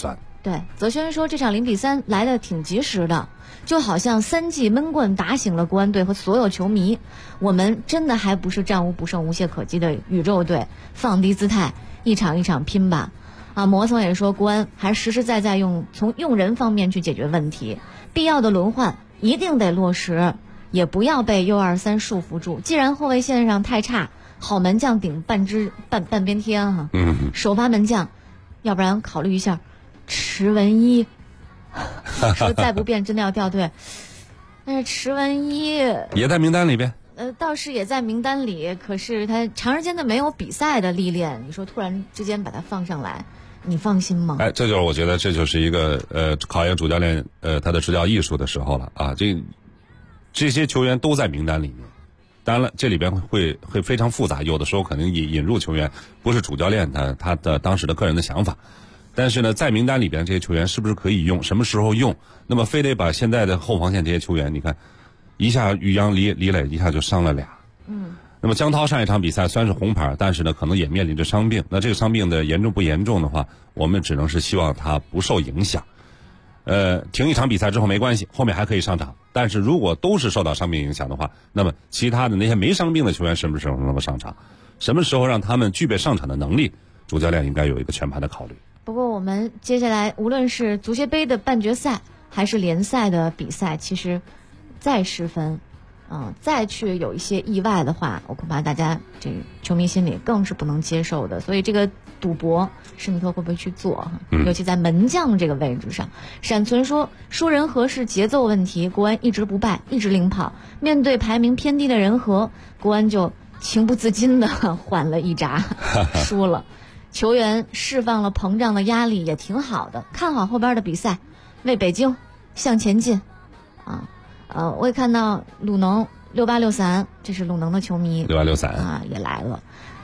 对，泽轩说这场0-3来得挺及时的，就好像3季闷棍打醒了国安队和所有球迷，我们真的还不是战无不胜、无懈可击的宇宙队，放低姿态，一场一场拼吧。磨总也说，国安还实实在在从用人方面去解决问题，必要的轮换一定得落实，也不要被U23束缚住。既然后卫线上太差，好门将顶半边天哈，首发门将，要不然考虑一下池文一。说再不变真的要掉队，但是池文一也在名单里边。 倒是也在名单里，可是他长时间的没有比赛的历练，你说突然之间把他放上来，你放心吗？ 这就是我觉得这就是一个考验主教练他的执教艺术的时候了啊！这些球员都在名单里面，当然了，这里边会非常复杂，有的时候可能引入球员不是主教练他的当时的个人的想法，但是呢，在名单里边这些球员是不是可以用，什么时候用？那么非得把现在的后防线这些球员，你看一下宇阳李磊一下就伤了俩。那么江涛上一场比赛虽然是红牌，但是呢可能也面临着伤病。那这个伤病的严重不严重的话，我们只能是希望他不受影响。停一场比赛之后没关系，后面还可以上场。但是如果都是受到伤病影响的话，那么其他的那些没伤病的球员什么时候能够上场？什么时候让他们具备上场的能力？主教练应该有一个全盘的考虑。 不过我们接下来无论是足协杯的半决赛还是联赛的比赛，其实再失分再去有一些意外的话，我恐怕大家这个球迷心里更是不能接受的。所以这个赌博施密特会不会去做尤其在门将这个位置上。闪存说，输人和是节奏问题，国安一直不败，一直领跑，面对排名偏低的人和，国安就情不自禁的缓了一闸输了。球员释放了膨胀的压力也挺好的，看好后边的比赛，为北京向前进我也看到鲁能6863，这是鲁能的球迷 6863 也来了，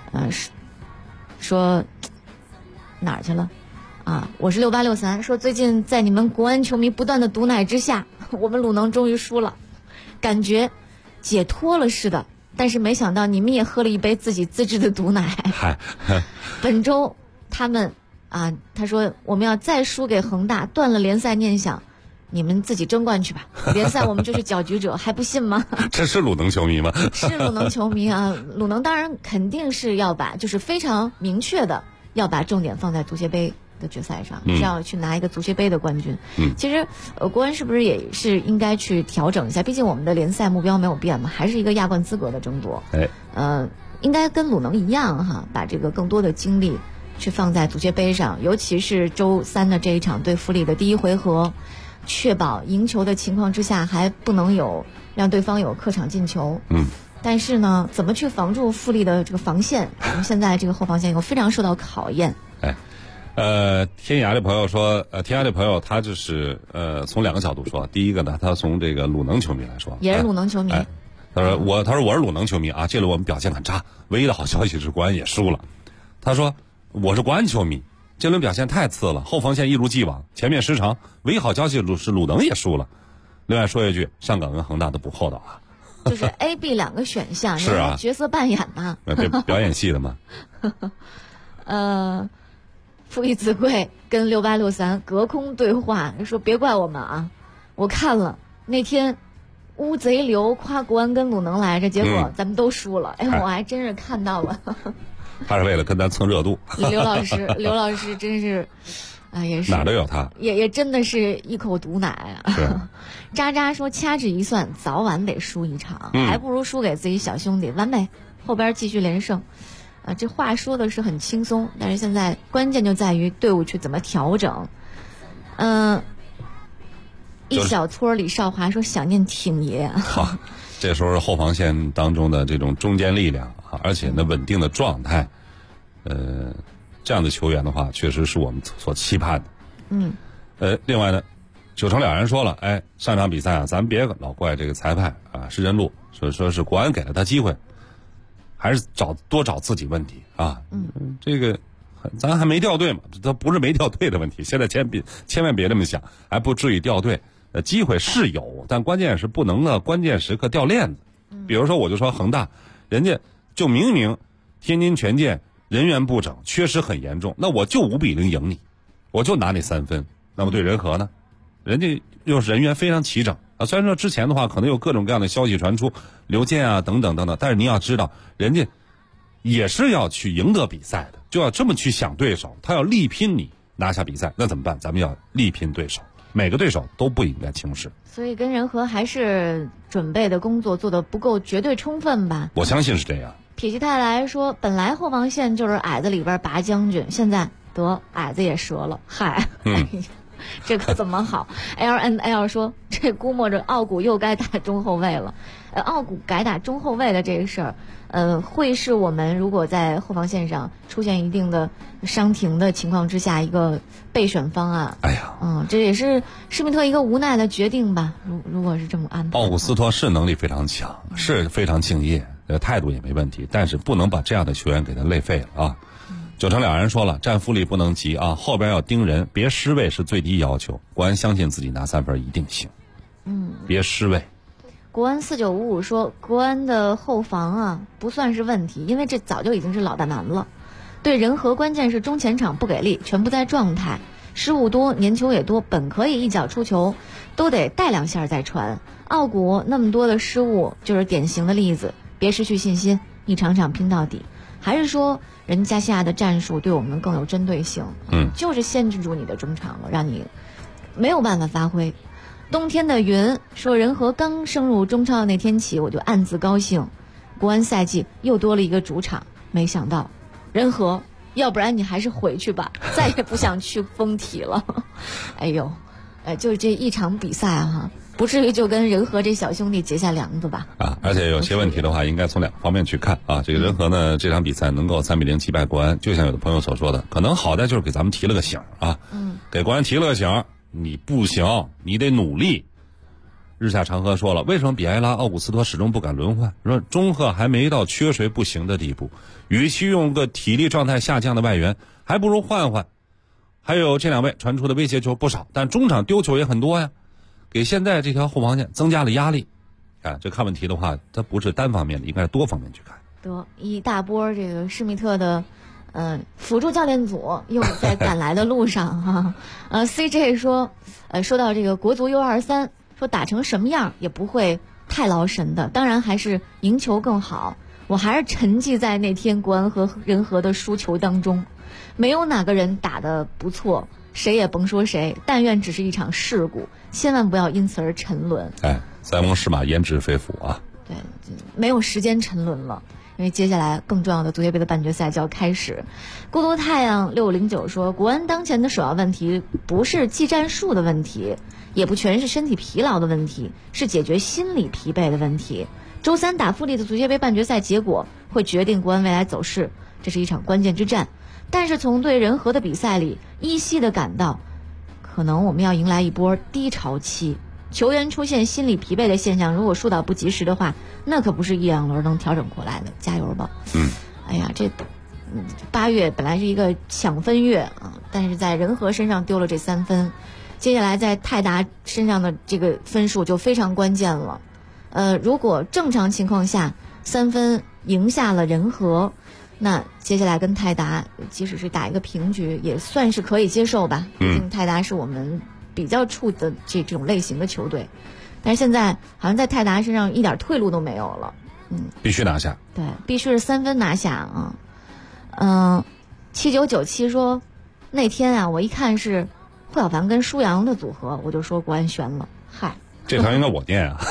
说哪儿去了我是6863，说最近在你们国安球迷不断的毒奶之下，我们鲁能终于输了，感觉解脱了似的，但是没想到你们也喝了一杯自己自制的毒奶。本周他们他说我们要再输给恒大，断了联赛念想，你们自己争冠去吧，联赛我们就是搅局者，还不信吗？ 这是鲁能球迷吗？ 是鲁能球迷鲁能当然肯定是要就是非常明确的要把重点放在足协杯的决赛上，是要去拿一个足协杯的冠军。其实国安是不是也是应该去调整一下？毕竟我们的联赛目标没有变嘛，还是一个亚冠资格的争夺。应该跟鲁能一样把这个更多的精力去放在足协杯上，尤其是周3的这一场对富力的第1回合，确保赢球的情况之下，还不能让对方有客场进球。但是呢，怎么去防住富力的这个防线？现在这个后防线又非常受到考验。 天涯的朋友说，天涯的朋友他就是从2个角度说。第一个呢，他从这个鲁能球迷来说， 也是鲁能球迷。 他说我是鲁能球迷这轮我们表现很差，唯一的好消息是国安也输了。他说我是国安球迷，这轮表现太次了，后防线一如既往，前面失常，唯一好消息是鲁能也输了。另外说一句，上港跟恒大都不厚道就是 A、B 2个选项， 是角色扮演嘛， 对，表演戏的嘛。 富义子贵跟6863隔空对话，说别怪我们我看了那天乌贼流夸国安跟鲁能来着，结果咱们都输了。我还真是看到了。 他是为了跟咱蹭热度。 刘老师真是也是哪都有他， 也真的是一口毒奶。渣渣说掐指一算，早晚得输一场，还不如输给自己小兄弟，完美，后边继续连胜。这话说的是很轻松，但是现在关键就在于队伍去怎么调整。一小撮李少华说想念挺爷。 好，这时候后防线当中的这种中坚力量而且呢稳定的状态，这样的球员的话，确实是我们所期盼的。另外呢，9成了然说了，上场比赛咱别老怪这个裁判施真路，说是国安给了他机会，还是多找自己问题这个咱还没掉队嘛，这不是没掉队的问题，现在千万别这么想，还不至于掉队。机会是有，但关键是不能关键时刻掉链子。比如说我就说恒大，人家就明明天津权健人员不整，缺失很严重，那我就5-0赢你，我就拿你3分， 那么对人和呢，人家又是人员非常齐整啊。虽然说之前的话可能有各种各样的消息传出，刘健啊等等等等，但是您要知道，人家也是要去赢得比赛的，就要这么去想对手，他要力拼你拿下比赛，那怎么办？咱们要力拼对手，每个对手都不应该轻视。 所以跟人和还是准备的工作做得不够绝对充分吧？ 我相信是这样。 否极泰来说，本来后防线就是矮子里边拔将军，现在得矮子也折了，嗨，这可怎么好？LNL 说，这估摸着奥古又该打中后卫了。奥古改打中后卫的这个事儿，会是我们如果在后防线上出现一定的伤停的情况之下一个备选方案。 哎呀， 这也是施密特一个无奈的决定吧？如果是这么安排， 奥古斯托是能力非常强，是非常敬业，态度也没问题，但是不能把这样的球员给他累废了啊。9成2人说了，战俘力不能急啊，后边要盯人，别失位是最低要求。国安相信自己拿3分一定行。别失位。 国安4955说，国安的后防啊不算是问题，因为这早就已经是老大难了。对人和关键是中前场不给力，全不在状态，失误多，粘球也多，本可以一脚出球，都得带2下再传。奥古那么多的失误就是典型的例子，别失去信心，一场场拼到底。还是说人家下的战术对我们更有针对性，就是限制住你的中场了，让你没有办法发挥。冬天的云说，人和刚升入中超的那天起，我就暗自高兴，国安赛季又多了一个主场。没想到人和，要不然你还是回去吧，再也不想去工体了。哎呦，就这一场比赛哈，不至于就跟人和这小兄弟结下梁子吧？ 而且有些问题的话，应该从2个方面去看啊。这个人和呢，这场比赛能够3比0击败国安，就像有的朋友所说的，可能好在就是给咱们提了个醒啊，给国安提了个醒，你不行，你得努力。日下长河说了，为什么比埃拉、奥古斯托始终不敢轮换？说中赫还没到缺谁不行的地步，与其用个体力状态下降的外援，还不如换换。还有这2位传出的威胁球不少，但中场丢球也很多呀，给现在这条后防线增加了压力。这看问题的话，它不是单方面的，应该是多方面去看。 一大波这个施密特的辅助教练组又在赶来的路上哈。CJ 说，说到这个国足 U23， 说打成什么样也不会太劳神的，当然还是赢球更好。我还是沉寂在那天国安和人和的输球当中，没有哪个人打得不错，谁也甭说谁，但愿只是一场事故，千万不要因此而沉沦。 塞翁失马焉知非福啊！ 对，没有时间沉沦了。因为接下来更重要的足协杯的半决赛就要开始。孤独太阳6509说，国安当前的首要问题不是技战术的问题，也不全是身体疲劳的问题，是解决心理疲惫的问题。周3打富力的足协杯半决赛结果会决定国安未来走势，这是一场关键之战。但是从对人和的比赛里依稀的感到，可能我们要迎来一波低潮期，球员出现心理疲惫的现象，如果疏导不及时的话，那可不是1-2轮能调整过来的。加油吧！哎呀，这8月本来是一个抢分月啊，但是在人和身上丢了这3分，接下来在泰达身上的这个分数就非常关键了。如果正常情况下3分赢下了人和，那接下来跟泰达即使是打一个平局也算是可以接受吧。毕竟泰达是我们比较怵的这种类型的球队，但是现在好像在泰达身上一点退路都没有了。 必须拿下。 对，必须是3分拿下啊。7997说，那天啊，我一看是霍小凡跟舒阳的组合，我就说国安悬了。嗨， 这条应该我念啊。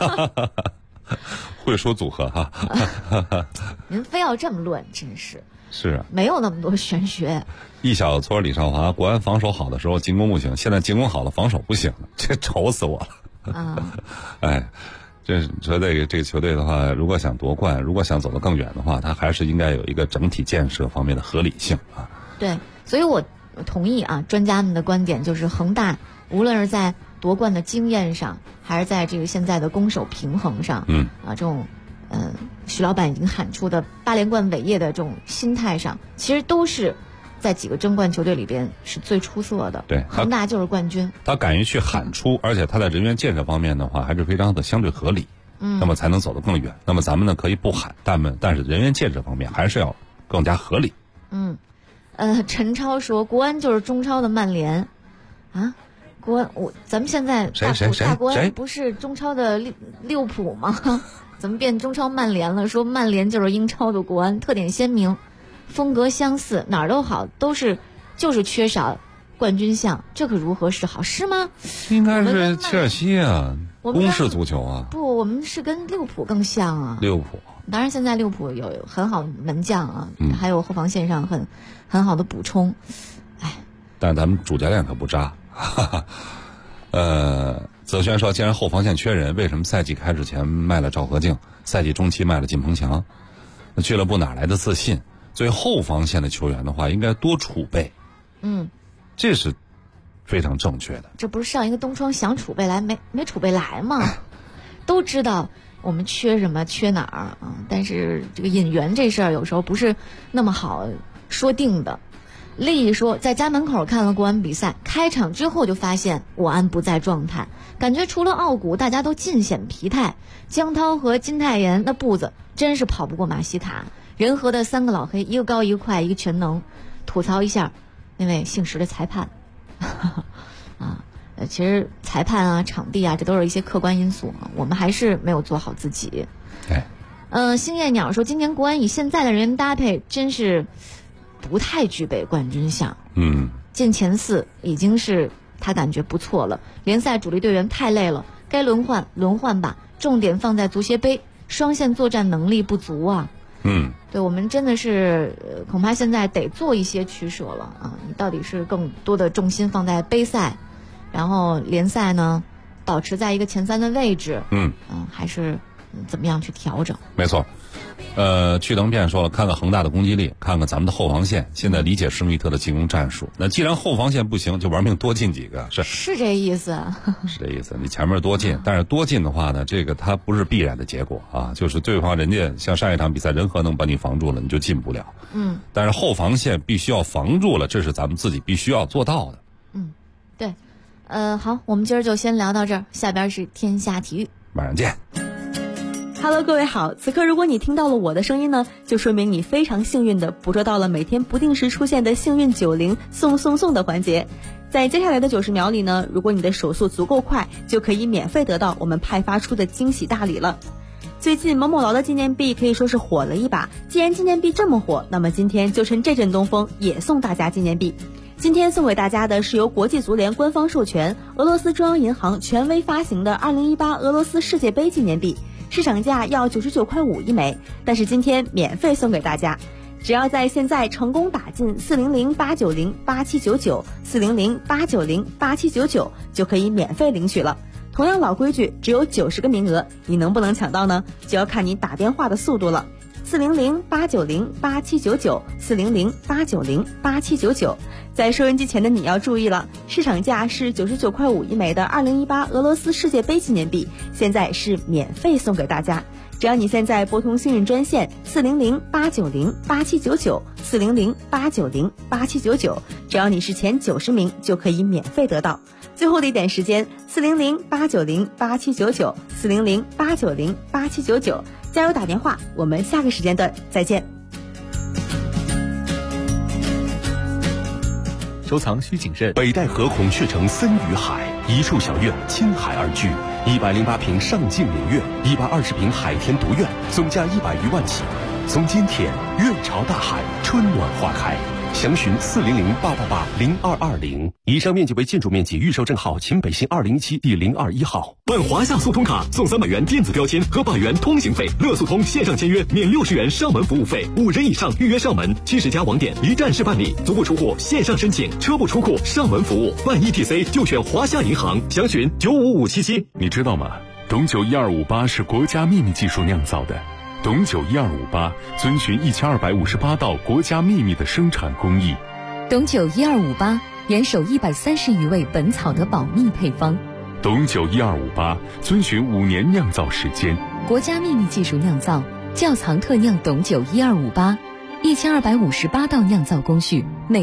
会说组合哈。 您非要这么论，真是。 是啊， 没有那么多玄学。 一小撮李少华，国安防守好的时候进攻不行，现在进攻好了防守不行了，这愁死我了。这说这个球队的话，如果想夺冠，如果想走得更远的话，它还是应该有一个整体建设方面的合理性啊。 对，所以我同意啊，专家们的观点就是恒大无论是在夺冠的经验上，还是在这个现在的攻守平衡上，这种徐老板已经喊出的8连冠伟业的这种心态上，其实都是在几个争冠球队里边是最出色的。 对， 恒大就是冠军。 他敢于去喊出，而且他在人员建设方面的话还是非常的相对合理，那么才能走得更远。那么咱们呢可以不喊，但是人员建设方面还是要更加合理。 陈超说国安就是中超的曼联啊， 国安，咱们现在大国安不是中超的利物浦吗？怎么变中超曼联了？说曼联就是英超的国安，特点鲜明，风格相似，哪儿都好，就是缺少冠军相，这可如何是好？是吗？ 应该是切尔西啊，攻势足球啊。 不，我们是跟利物浦更像啊。 利物浦， 当然现在利物浦有很好的门将啊，还有后防线上很好的补充。 但咱们主教练可不渣。泽轩说，既然后防线缺人，为什么赛季开始前卖了赵和敬，赛季中期卖了靳鹏强？那俱乐部哪来的自信？所以后防线的球员的话，应该多储备。这是非常正确的。 这不是上一个东窗想储备来没储备来吗？都知道我们缺什么缺哪儿啊，但是这个引援这事儿有时候不是那么好说定的。丽说，在家门口看了国安比赛，开场之后就发现国安不在状态，感觉除了奥古大家都尽显疲态。江涛和金泰妍那步子真是跑不过马西卡。仁和的3个老黑，一个高一个快一个全能。吐槽一下那位姓石的裁判其实裁判啊场地啊这都是一些客观因素我们还是没有做好自己。星夜鸟说，今年国安以现在的人员搭配真是不太具备冠军相，进前4已经是他感觉不错了。联赛主力队员太累了，该轮换吧，重点放在足协杯，双线作战能力不足啊。对，我们真的是恐怕现在得做一些取舍了啊！你到底是更多的重心放在杯赛，然后联赛呢保持在一个前3的位置，还是怎么样去调整？ 没错。去能变说了，看看恒大的攻击力，看看咱们的后防线，现在理解施密特的进攻战术。那既然后防线不行，就玩命多进几个， 是这意思。 是这意思，你前面多进，但是多进的话呢，这个它不是必然的结果啊，就是对方人家像上一场比赛仁和能把你防住了，你就进不了。但是后防线必须要防住了，这是咱们自己必须要做到的。 对。好，我们今儿就先聊到这儿，下边是天下体育， 马上见。 Hello， 各位好！此刻如果你听到了我的声音呢，就说明你非常幸运的捕捉到了每天不定时出现的幸运90送的环节。在接下来的90秒里呢，如果你的手速足够快，就可以免费得到我们派发出的惊喜大礼了。最近某某劳的纪念币可以说是火了一把，既然纪念币这么火，那么今天就趁这阵东风，也送大家纪念币。今天送给大家的是由国际足联官方授权，俄罗斯中央银行权威发行的2018俄罗斯世界杯纪念币。市场价要99.5块一枚，但是今天免费送给大家，只要在现在成功打进400-890-8799 400-890-8799就可以免费领取了。同样老规矩，只有90个名额，你能不能抢到呢？就要看你打电话的速度了。400-890-8799 400-890-8799。在收音机前的你要注意了，市场价是99.5块一枚的2018俄罗斯世界杯纪念币，现在是免费送给大家。只要你现在拨通幸运专线400-890-8799 400-890-8799，只要你是前90名就可以免费得到。最后的一点时间，400-890-8799 400-890-8799，加油打电话，我们下个时间段再见。 收藏需谨慎。北戴河孔雀城森与海，一处小院亲海而居，108平上镜明月，120平海天独院，总价100余万起。从今天月朝大海，春暖花开。详询400-888-0220。以上面积为建筑面积预售证号秦北新207第021号。 办华夏速通卡送300元电子标签和100元通行费，乐速通线上签约免60元上门服务费，5人以上预约上门，70家网点一站式办理，足不出户线上申请，车不出库上门服务。办 ETC 就选华夏银行，详询95577。 你知道吗？董酒1258是国家秘密技术酿造的。董酒1258遵循1258道国家秘密的生产工艺。 董酒1258严守130余位本草的保密配方。 董酒1258遵循5年酿造时间， 国家秘密技术酿造，窖藏特酿董酒1258，1258道酿造工序。